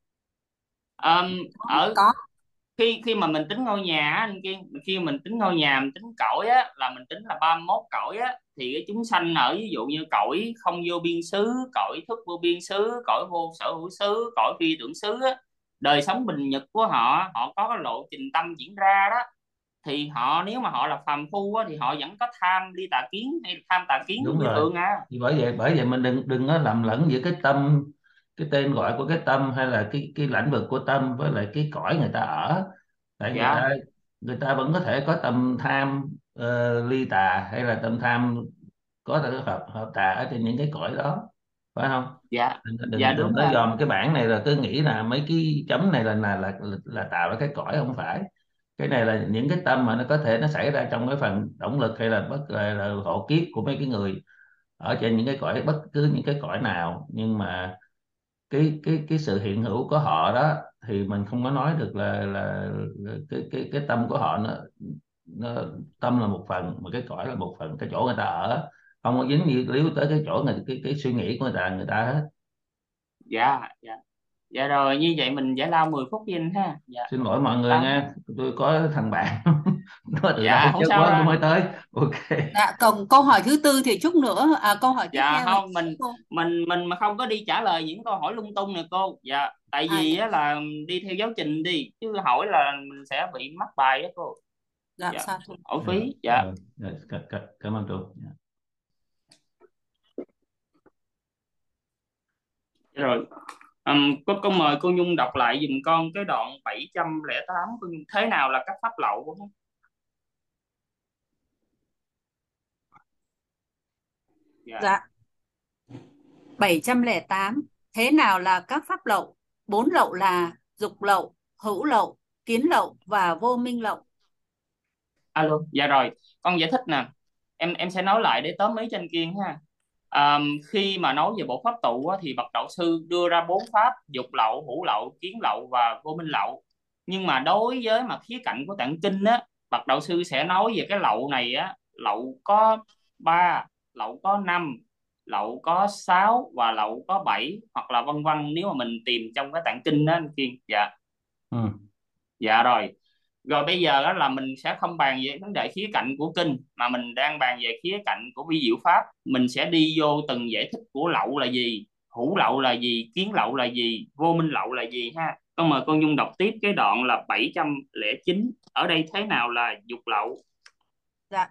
Speaker 2: Ở
Speaker 1: Có.
Speaker 2: khi khi mà mình tính ngôi nhà á, anh Kiên, khi mình tính ngôi nhà, mình tính cõi á, là mình tính là 31 cõi á. Thì cái chúng sanh ở ví dụ như cõi không vô biên xứ, cõi thức vô biên xứ, cõi vô sở hữu xứ, cõi phi tưởng xứ á, đời sống bình nhật của họ, họ có cái lộ trình tâm diễn ra đó. Thì họ, nếu mà họ là phàm phu á, thì họ vẫn có tham ly tà kiến hay tham tà kiến
Speaker 4: Đúng
Speaker 2: như
Speaker 4: rồi.
Speaker 2: thường à.
Speaker 4: Thì bởi vậy mình đừng đừng có lầm lẫn giữa cái tâm, cái tên gọi của cái tâm, hay là cái lãnh vực của tâm với lại cái cõi người ta ở. Tại
Speaker 2: Dạ.
Speaker 4: người ta vẫn có thể có tâm tham ly tà, hay là tâm tham có thể hợp tà ở trên những cái cõi đó, phải không?
Speaker 2: Dạ.
Speaker 4: đừng
Speaker 2: Dạ
Speaker 4: đừng, đừng
Speaker 2: đúng
Speaker 4: có
Speaker 2: rồi anh.
Speaker 4: dòm cái bảng này là cứ nghĩ là mấy cái chấm này là tạo ra cái cõi, không phải. Cái này là những cái tâm mà nó có thể nó xảy ra trong cái phần động lực, hay là là hộ kiếp của mấy cái người ở trên những cái cõi, bất cứ những cái cõi nào. Nhưng mà cái sự hiện hữu của họ đó thì mình không có nói được là cái tâm của họ nó tâm là một phần, mà cái cõi là một phần, cái chỗ người ta ở không có dính gì líu tới cái chỗ cái suy nghĩ của người ta hết.
Speaker 2: Dạ. Dạ. Dạ rồi, như vậy mình giải lao 10 phút với anh ha. Dạ.
Speaker 4: Xin lỗi mọi người
Speaker 2: Tám.
Speaker 4: nha, tôi có thằng bạn nó từ đâu
Speaker 2: Dạ không
Speaker 4: chết
Speaker 2: sao
Speaker 4: quá
Speaker 2: đâu
Speaker 4: nó mới
Speaker 2: anh.
Speaker 4: tới. Ok.
Speaker 1: Dạ, còn câu hỏi thứ tư thì chút nữa, câu hỏi tiếp
Speaker 2: Dạ
Speaker 1: theo thì
Speaker 2: không, mình
Speaker 1: cô.
Speaker 2: mình mà không có đi trả lời những câu hỏi lung tung này cô. Dạ, tại vì
Speaker 1: Dạ,
Speaker 2: á là đi theo giáo trình đi, chứ hỏi là mình sẽ bị mắc bài á cô.
Speaker 1: dạ
Speaker 2: Dạ,
Speaker 1: sao thưa.
Speaker 2: hỏi
Speaker 4: Rồi,
Speaker 2: phí. Dạ.
Speaker 4: rồi, rồi, cảm ơn chú.
Speaker 2: Dạ rồi. Có mời cô Nhung đọc lại giùm con cái đoạn 708, cô Nhung, thế nào là các pháp lậu của nó? Dạ.
Speaker 1: Dạ, 708. Thế nào là các pháp lậu? Bốn lậu là dục lậu, hữu lậu, kiến lậu và vô minh lậu.
Speaker 2: Alo, dạ rồi, con giải thích nè. Em sẽ nói lại để tóm ý trên Kiên ha. Khi mà nói về bộ pháp tụ á, thì bậc đạo sư đưa ra bốn pháp: dục lậu, hữu lậu, kiến lậu và vô minh lậu. Nhưng mà đối với mà khía cạnh của tạng kinh á, bậc đạo sư sẽ nói về cái lậu này á: lậu có ba, lậu có năm, lậu có sáu và lậu có bảy, hoặc là vân vân, nếu mà mình tìm trong cái tạng kinh đó anh Kiên. Dạ.
Speaker 4: Ừ.
Speaker 2: Dạ rồi. Rồi bây giờ đó là mình sẽ không bàn về vấn đề khía cạnh của kinh, mà mình đang bàn về khía cạnh của vi diệu pháp. Mình sẽ đi vô từng giải thích của lậu là gì, hữu lậu là gì, kiến lậu là gì, vô minh lậu là gì ha. Con mời con Nhung đọc tiếp cái đoạn là 709. Ở đây thế nào là dục lậu?
Speaker 1: Dạ.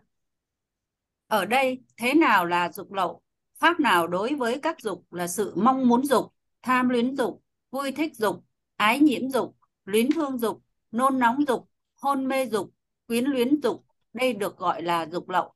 Speaker 1: Ở đây thế nào là dục lậu? Pháp nào đối với các dục là sự mong muốn dục, tham luyến dục, vui thích dục, ái nhiễm dục, luyến thương dục, nôn nóng dục, hôn mê dục, quyến luyến dục, đây được gọi là dục lậu.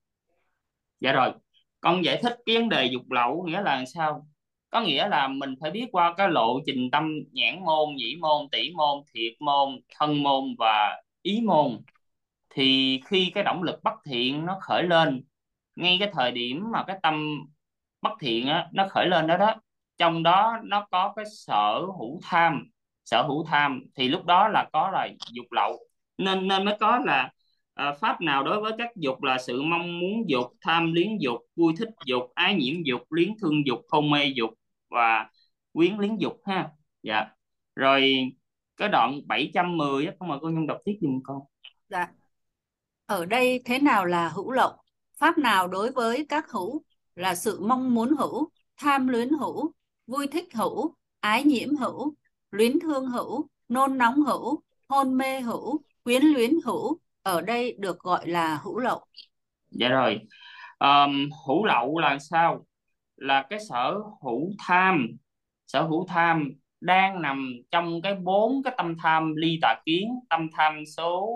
Speaker 2: Dạ rồi, con giải thích cái vấn đề dục lậu nghĩa là sao? Có nghĩa là mình phải biết qua cái lộ trình tâm nhãn môn, nhĩ môn, tỷ môn, thiệt môn, thân môn và ý môn. Thì khi cái động lực bất thiện nó khởi lên, ngay cái thời điểm mà cái tâm bất thiện á, nó khởi lên đó đó, trong đó nó có cái sở hữu tham. Sở hữu tham thì lúc đó là có là dục lậu. Nên mới có là pháp nào đối với các dục là sự mong muốn dục, tham luyến dục, vui thích dục, ái nhiễm dục, luyến thương dục, hôn mê dục và quyến luyến dục ha. Dạ. Rồi cái đoạn 710 á, con mời cô Nhung đọc tiếp giùm con.
Speaker 1: Dạ. Ở đây thế nào là hữu lậu? Pháp nào đối với các hữu là sự mong muốn hữu, tham luyến hữu, vui thích hữu, ái nhiễm hữu, luyến thương hữu, nôn nóng hữu, hôn mê hữu, quyến luyến hữu, ở đây được gọi là hữu lậu.
Speaker 2: Dạ rồi. Hữu lậu là sao? Là cái sở hữu tham. Sở hữu tham đang nằm trong cái bốn cái tâm tham ly tà kiến. Tâm tham số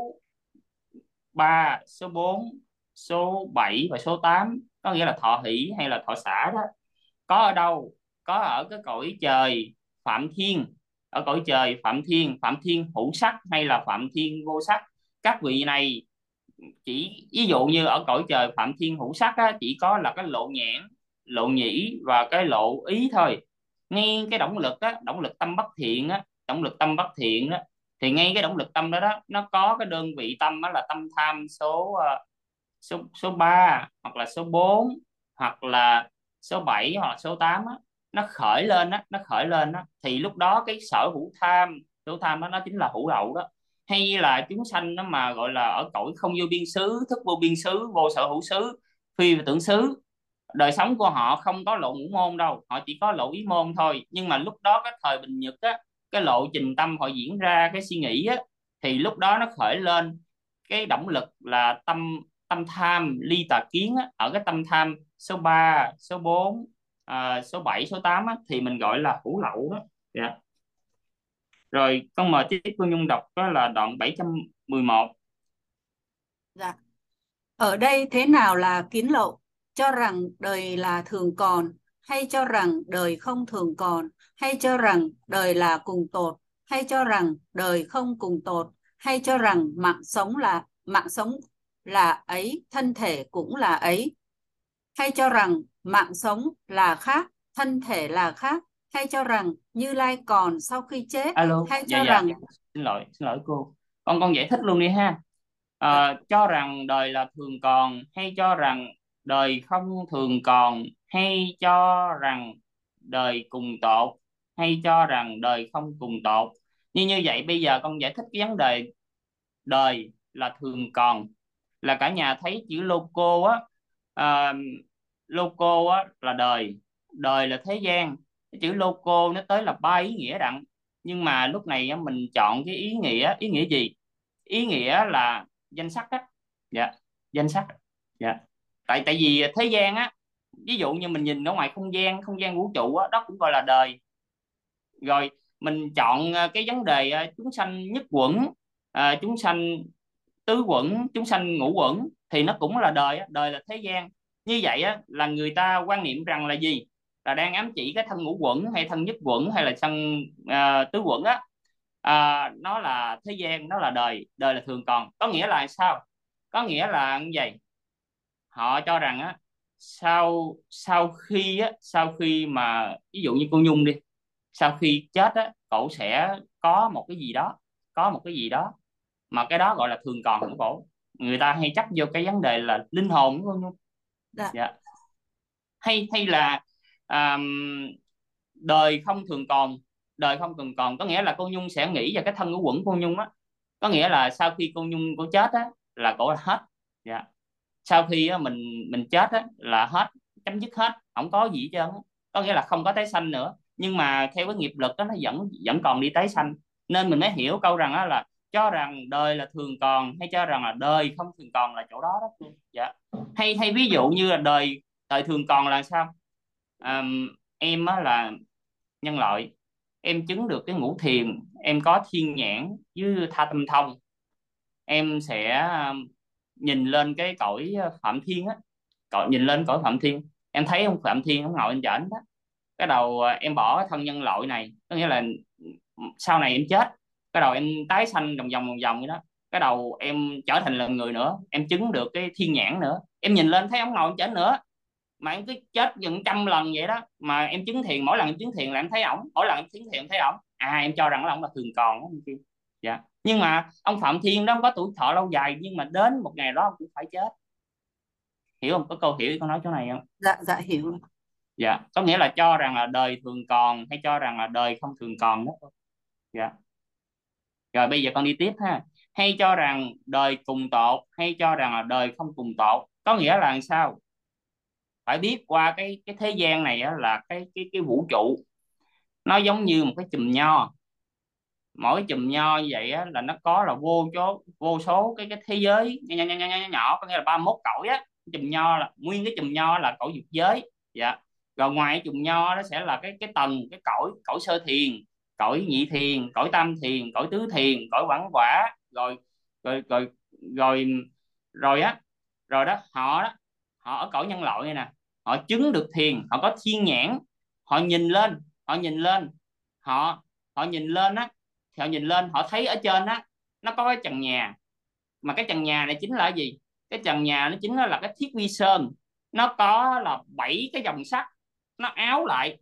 Speaker 2: 3, số 4, số 7 và số 8, có nghĩa là thọ hỷ hay là thọ xả đó. Có ở đâu? Có ở cái cõi trời Phạm Thiên. Ở cõi trời Phạm Thiên, Phạm Thiên hữu sắc hay là Phạm Thiên vô sắc. Các vị này chỉ ví dụ như ở cõi trời Phạm Thiên hữu sắc á, chỉ có là cái lộ nhãn, lộ nhĩ và cái lộ ý thôi. Ngay cái động lực á, động lực tâm bất thiện á, động lực tâm bất thiện á, thì ngay cái động lực tâm đó đó nó có cái đơn vị tâm đó là tâm tham số số 3 hoặc là số 4 hoặc là số 7 hoặc là số 8 á, nó khởi lên á, nó khởi lên á, thì lúc đó cái sở hữu tham, sở hữu tham đó nó chính là hữu lậu đó. Hay là chúng sanh nó mà gọi là ở cõi không vô biên xứ, thức vô biên xứ, vô sở hữu xứ, phi tưởng xứ, đời sống của họ không có lộ ngũ môn đâu, họ chỉ có lộ ý môn thôi. Nhưng mà lúc đó cái thời bình nhật á, cái lộ trình tâm họ diễn ra cái suy nghĩ á, thì lúc đó nó khởi lên cái động lực là tâm tâm tham ly tà kiến á, ở cái tâm tham số 3, số 4, số 7, số 8 á, thì mình gọi là hữu lậu đó. Dạ. Rồi con mời tiếp cô Nhung đọc đó là đoạn 711.
Speaker 1: Dạ. Ở đây thế nào là kiến lậu? Cho rằng đời là thường còn, hay cho rằng đời không thường còn, hay cho rằng đời là cùng tột, hay cho rằng đời không cùng tột, hay cho rằng mạng sống là ấy, thân thể cũng là ấy, hay cho rằng mạng sống là khác, thân thể là khác, hay cho rằng Như Lai còn sau khi chết,
Speaker 2: Alo,
Speaker 1: hay
Speaker 2: dạ
Speaker 1: cho
Speaker 2: dạ,
Speaker 1: rằng
Speaker 2: xin lỗi cô. Con giải thích luôn đi ha. Cho rằng đời là thường còn, hay cho rằng đời không thường còn, hay cho rằng đời cùng tột, hay cho rằng đời không cùng tột. Như vậy bây giờ con giải thích cái vấn đề đời là thường còn, là cả nhà thấy chữ loco á, à, loco á là đời, đời là thế gian. Cái chữ loco nó tới là ba ý nghĩa đặng, nhưng mà lúc này á, mình chọn cái ý nghĩa gì? Ý nghĩa là danh sắc á. Dạ, danh sắc. Dạ. Tại tại vì thế gian á, ví dụ như mình nhìn ở ngoài không gian vũ trụ á, đó cũng gọi là đời. Rồi mình chọn cái vấn đề chúng sanh nhất quẩn, chúng sanh tứ quẩn, chúng sanh ngũ quẩn, thì nó cũng là đời á, đời là thế gian. Như vậy á là người ta quan niệm rằng là gì? Là đang ám chỉ cái thân ngũ quẩn hay thân nhất quẩn hay là thân tứ quẩn á, nó là thế gian, nó là đời, đời là thường còn. Có nghĩa là sao? Có nghĩa là như vậy, họ cho rằng á, sau khi mà ví dụ như cô Nhung đi, sau khi chết á, cậu sẽ có một cái gì đó, có một cái gì đó mà cái đó gọi là thường còn của cổ. Người ta hay chấp vô cái vấn đề là linh hồn đúng không?
Speaker 1: dạ,
Speaker 2: Dạ. Hay là à, đời không thường còn. Đời không thường còn có nghĩa là cô Nhung sẽ nghĩ về cái thân của quẩn cô Nhung á, có nghĩa là sau khi cô Nhung cô chết á là cổ là hết. Dạ. Sau khi á, mình chết á là hết, chấm dứt hết, không có gì hết trơn á. có nghĩa là không có tái sanh nữa, nhưng mà theo cái nghiệp lực đó nó vẫn vẫn còn đi tái sanh. Nên mình mới hiểu câu rằng đó là cho rằng đời là thường còn, hay cho rằng là đời không thường còn là chỗ đó đó. Dạ. Hay ví dụ như là đời đời thường còn là sao? À, em á là nhân loại, em chứng được cái ngũ thiền, em có thiên nhãn với tha tâm thông, em sẽ nhìn lên cái cõi Phạm Thiên á, nhìn lên cõi Phạm Thiên, em thấy ông Phạm Thiên ông ngồi trên trển đó. Cái đầu em bỏ cái thân nhân loại này, có nghĩa là sau này em chết, cái đầu em tái sanh vòng vòng vậy đó. Cái đầu em trở thành là người nữa, em chứng được cái thiên nhãn nữa, em nhìn lên thấy ông ngồi trên trển nữa. Mà em cứ chết gần trăm lần vậy đó, mà em chứng thiền, mỗi lần em chứng thiền là em thấy ổng, mỗi lần em chứng thiền em thấy ổng, em cho rằng là ổng là thường còn đó. Dạ. Nhưng mà ông Phạm Thiên đó, ông có tuổi thọ lâu dài, nhưng mà đến một ngày đó ông cũng phải chết. Hiểu không? Có câu hiểu con nói chỗ này không?
Speaker 1: Dạ, dạ hiểu.
Speaker 2: Dạ, có nghĩa là cho rằng là đời thường còn, hay cho rằng là đời không thường còn đó. Dạ. Rồi bây giờ con đi tiếp ha. Hay cho rằng đời cùng tột, hay cho rằng là đời không cùng tột, có nghĩa là làm sao? Phải biết qua cái thế gian này á, là cái vũ trụ nó giống như một cái chùm nho. Mỗi cái chùm nho như vậy á, là nó có là vô số cái thế giới nhỏ, có nghĩa là 31 cõi á. Chùm nho là nguyên cái chùm nho là cõi dục giới. Dạ. Rồi ngoài cái chùm nho đó sẽ là cái tầng, cái cõi sơ thiền, cõi nhị thiền, cõi tam thiền, cõi tứ thiền, cõi quảng quả, rồi rồi rồi rồi rồi á, rồi đó họ ở cõi nhân loại này nè, họ chứng được thiền, họ có thiên nhãn, họ nhìn lên, họ nhìn lên, họ họ nhìn lên á, thì họ nhìn lên họ thấy ở trên á nó có cái trần nhà. Mà cái trần nhà này chính là cái gì? Cái trần nhà nó chính là cái thiết vi sơn, nó có là 7 cái dòng sắt, nó áo lại,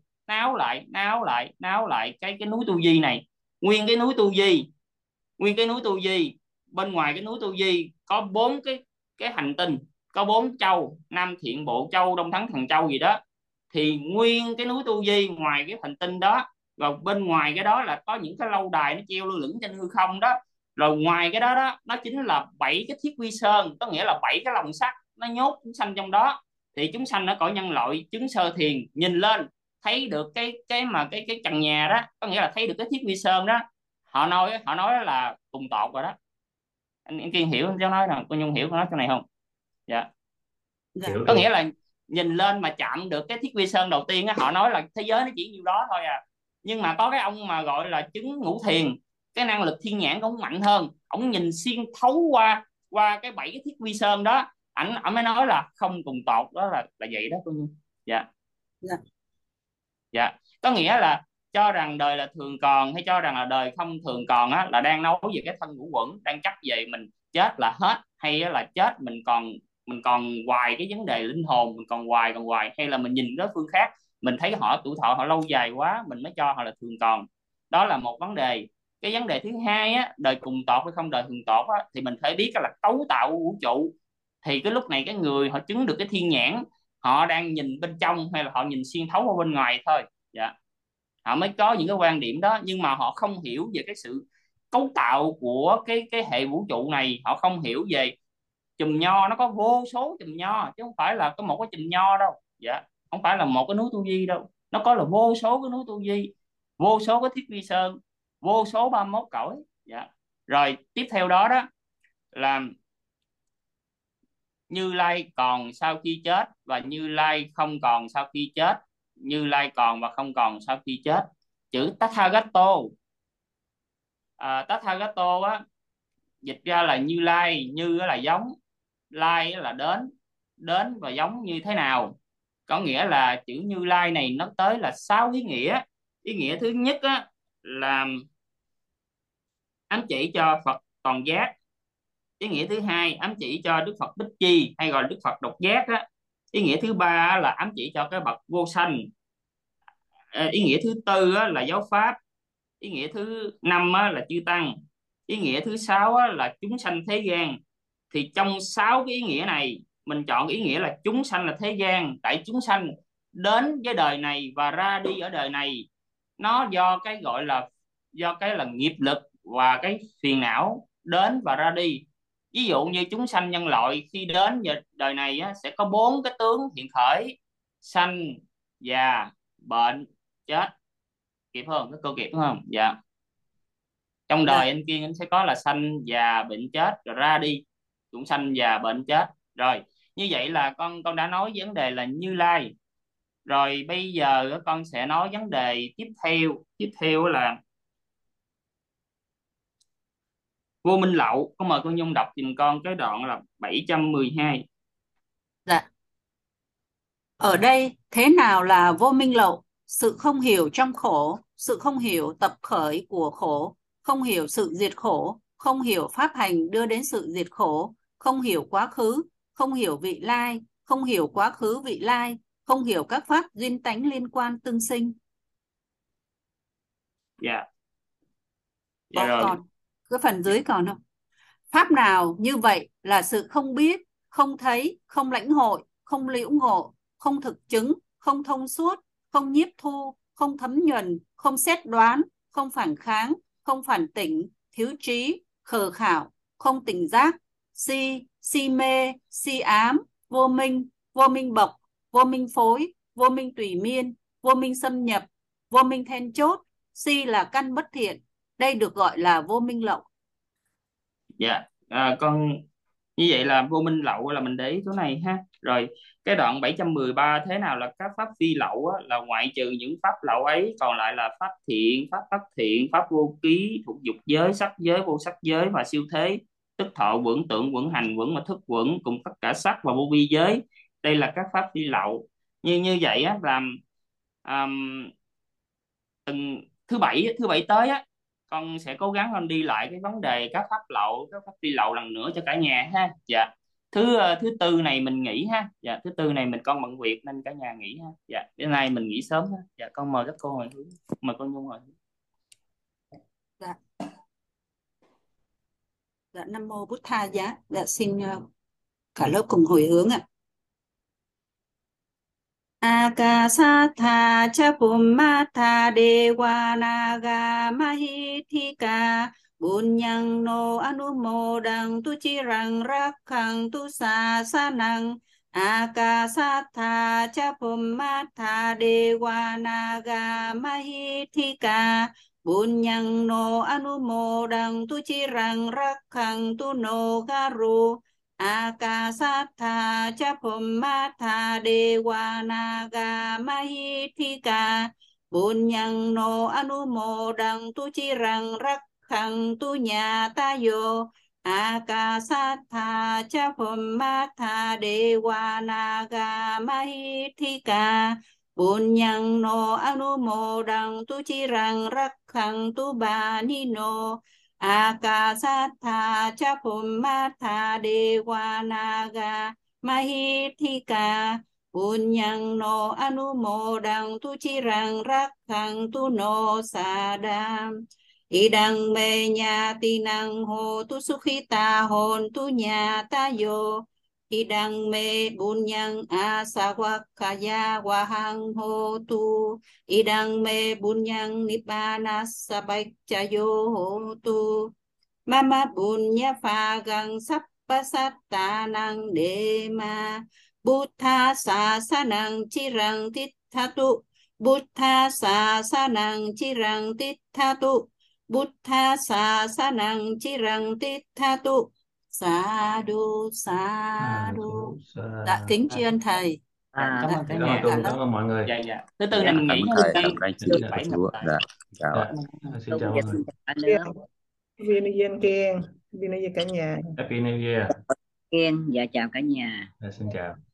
Speaker 2: cái núi Tu Di này. Nguyên cái núi Tu Di, nguyên cái núi Tu Di, bên ngoài cái núi Tu Di có 4 cái hành tinh, có 4 châu: Nam Thiện Bộ Châu, Đông Thắng Thần Châu gì đó. Thì nguyên cái núi Tu Di ngoài cái hành tinh đó, rồi bên ngoài cái đó là có những cái lâu đài nó treo lơ lửng trên hư không đó. Rồi ngoài cái đó đó, nó chính là 7 cái thiết quy sơn, có nghĩa là 7 cái lồng sắt nó nhốt chúng sanh trong đó. Thì chúng sanh ở cõi nhân loại chứng sơ thiền, nhìn lên thấy được cái trần nhà đó, có nghĩa là thấy được cái thiết quy sơn đó. Họ nói là cùng tột rồi đó. Anh Kiên hiểu cháu nói rằng cô Nhung hiểu con nói chỗ này không? Dạ.
Speaker 1: Dạ.
Speaker 4: Hiểu
Speaker 2: Có
Speaker 4: luôn.
Speaker 2: nghĩa là nhìn lên mà chạm được cái thiết vi sơn đầu tiên á, họ nói là thế giới nó chỉ nhiêu đó thôi à. Nhưng mà có cái ông mà gọi là chứng ngũ thiền, cái năng lực thiên nhãn của ông mạnh hơn, ông nhìn xuyên thấu qua qua cái 7 cái thiết vi sơn đó, ảnh mới nói là không cùng tột đó, là vậy đó cô Nhung. Dạ.
Speaker 1: Dạ.
Speaker 2: Dạ. Có nghĩa là cho rằng đời là thường còn, hay cho rằng là đời không thường còn á, là đang nói về cái thân ngũ quẩn, đang chấp về mình chết là hết, hay là chết mình còn hoài cái vấn đề linh hồn, mình còn hoài, hay là mình nhìn đối phương khác, mình thấy họ tuổi thọ họ lâu dài quá, mình mới cho họ là thường còn. Đó là một vấn đề. Cái vấn đề thứ hai á, đời cùng tột hay không đời thường tột á, thì mình phải biết là cấu tạo của vũ trụ. Thì cái lúc này cái người họ chứng được cái thiên nhãn, họ đang nhìn bên trong hay là họ nhìn xuyên thấu qua bên ngoài thôi. Dạ. Họ mới có những cái quan điểm đó, nhưng mà họ không hiểu về cái sự cấu tạo của cái hệ vũ trụ này, họ không hiểu về chùm nho, nó có vô số chùm nho chứ không phải là có một cái chùm nho đâu. Dạ. Không phải là một cái núi Tu Di đâu, nó có là vô số cái núi Tu Di, vô số cái thiết vi sơn, vô số 31 cõi. Dạ. Rồi tiếp theo đó đó là Như Lai còn sau khi chết, và Như Lai không còn sau khi chết. Như Lai còn và không còn sau khi chết. Chữ Tathagato, Tathagato á, dịch ra là Như Lai. Như là giống, Lai là đến, đến và giống như thế nào. Có nghĩa là chữ Như Lai này nó tới là 6 ý nghĩa. Ý nghĩa thứ nhất á, là ám chỉ cho Phật toàn giác. Ý nghĩa thứ hai ám chỉ cho Đức Phật Bích Chi, hay gọi là Đức Phật độc giác á. Ý nghĩa thứ ba là ám chỉ cho cái bậc vô sanh. Ý nghĩa thứ tư là giáo pháp. Ý nghĩa thứ năm là chư tăng. Ý nghĩa thứ sáu là chúng sanh thế gian. Thì trong 6 cái ý nghĩa này, mình chọn ý nghĩa là chúng sanh là thế gian, tại chúng sanh đến với đời này và ra đi ở đời này, nó do cái gọi là do cái là nghiệp lực và cái phiền não đến và ra đi. Ví dụ như chúng sanh nhân loại khi đến đời này sẽ có 4 cái tướng hiện khởi: sanh, già, bệnh, chết. Kịp không? Các cô kịp đúng không? Dạ. Trong
Speaker 1: Dạ.
Speaker 2: đời anh Kiên anh sẽ có là sanh già bệnh chết, rồi ra đi cũng sanh già bệnh chết. Rồi như vậy là con đã nói vấn đề là Như Lai. Rồi bây giờ con sẽ nói vấn đề tiếp theo là Vô Minh Lậu. Con mời cô Nhung đọc giùm con cái đoạn là 712.
Speaker 1: Dạ. Ở đây thế nào là vô minh lậu? Sự không hiểu trong khổ, sự không hiểu tập khởi của khổ, không hiểu sự diệt khổ, không hiểu pháp hành đưa đến sự diệt khổ, không hiểu quá khứ, không hiểu vị lai, không hiểu quá khứ vị lai, không hiểu các pháp duyên tánh liên quan tương sinh.
Speaker 2: Dạ. Dạ rồi.
Speaker 1: Còn cái phần dưới còn không? Pháp nào như vậy là sự không biết, không thấy, không lãnh hội, không liễu ngộ, không thực chứng, không thông suốt, không nhiếp thu, không thấm nhuần, không xét đoán, không phản kháng, không phản tỉnh, thiếu trí, khờ khảo, không tỉnh giác, si mê, si ám, vô minh bộc, vô minh phối, vô minh tùy miên, vô minh xâm nhập, vô minh then chốt. Si là căn bất thiện, đây được gọi là vô minh lậu.
Speaker 2: Dạ. Con như vậy là vô minh lậu là mình để ý chỗ này ha. Rồi cái đoạn 713 thế nào là các pháp phi lậu á, là ngoại trừ những pháp lậu ấy còn lại là pháp thiện, pháp bất thiện, pháp vô ký, thuộc dục giới, sắc giới, vô sắc giới và siêu thế, tức thọ vững, tượng vững, hành vững và thức vững, cùng tất cả sắc và vô vi giới. Đây là các pháp phi lậu. Như vậy á làm từng thứ bảy tới á, con sẽ cố gắng con đi lại cái vấn đề các pháp lậu, các pháp phi lậu lần nữa cho cả nhà ha. Dạ. Thứ tư này mình nghỉ ha. Dạ, thứ tư này mình con bận việc nên cả nhà nghỉ ha. Dạ, bữa nay mình nghỉ sớm ha. Dạ, con mời các cô hồi hướng, mời con Nhung hồi hướng.
Speaker 1: Dạ. Dạ, Nam mô Bụt Tha giá. Dạ, xin cả lớp cùng hồi hướng ạ. Akasatha cha Bhummata Dewa Naga Mahithika Bunyang no Anumodang tu chirang rakhang tu sasanang. Akasatha cha Bhummata Dewa Naga Mahithika Bunyang no Anumodang tu chirang rakhang tu no garu. Akasatha cha Bhummata Dewa Naga Mahithika Bunyang no Anumodang tu chirang rakhang tu nyatayo. Akasatha cha Bhummata Dewa Naga Mahithika Bunyang no Anumodang tu chirang rakhang tu banino. Akasatha cha Bhummata Dewa Naga Mahithika Bunyang no Anumodang tu chirang rakhang tu no sadam. Idang me nhati nang ho tu sukhita hon tu nyata yo. Idang me bunyang asawakaya wahang ho tu. Idang me bunyang nibbana sabacchayo ho tu. Mama bunya phagang sappasatanang dema. Buddha sasanang chirang tithatu. Buddha sasanang chirang tithatu. Buddha sasanang chirang tithatu. Sadhu sadhu. Dạ kính tri ân thầy.
Speaker 2: Dạ, cảm ơn cả
Speaker 4: Cảm ơn
Speaker 2: nhà.
Speaker 4: Trung, cảm ơn mọi người.
Speaker 2: Dạ. Thứ tư này mình
Speaker 6: Cảm
Speaker 2: nghỉ
Speaker 6: ơn
Speaker 2: nha.
Speaker 6: thầy, cảm ơn anh chị,
Speaker 2: Thứ
Speaker 4: Dạ.
Speaker 2: bảy
Speaker 6: các
Speaker 2: mình
Speaker 6: chú. Dạ, chào ạ.
Speaker 4: Dạ. Xin chào mọi người.
Speaker 7: Viên Viên Kiên, Viên Kiên cả nhà.
Speaker 4: Happy New Year.
Speaker 8: Kiên, dạ chào cả nhà.
Speaker 4: Dạ, xin chào.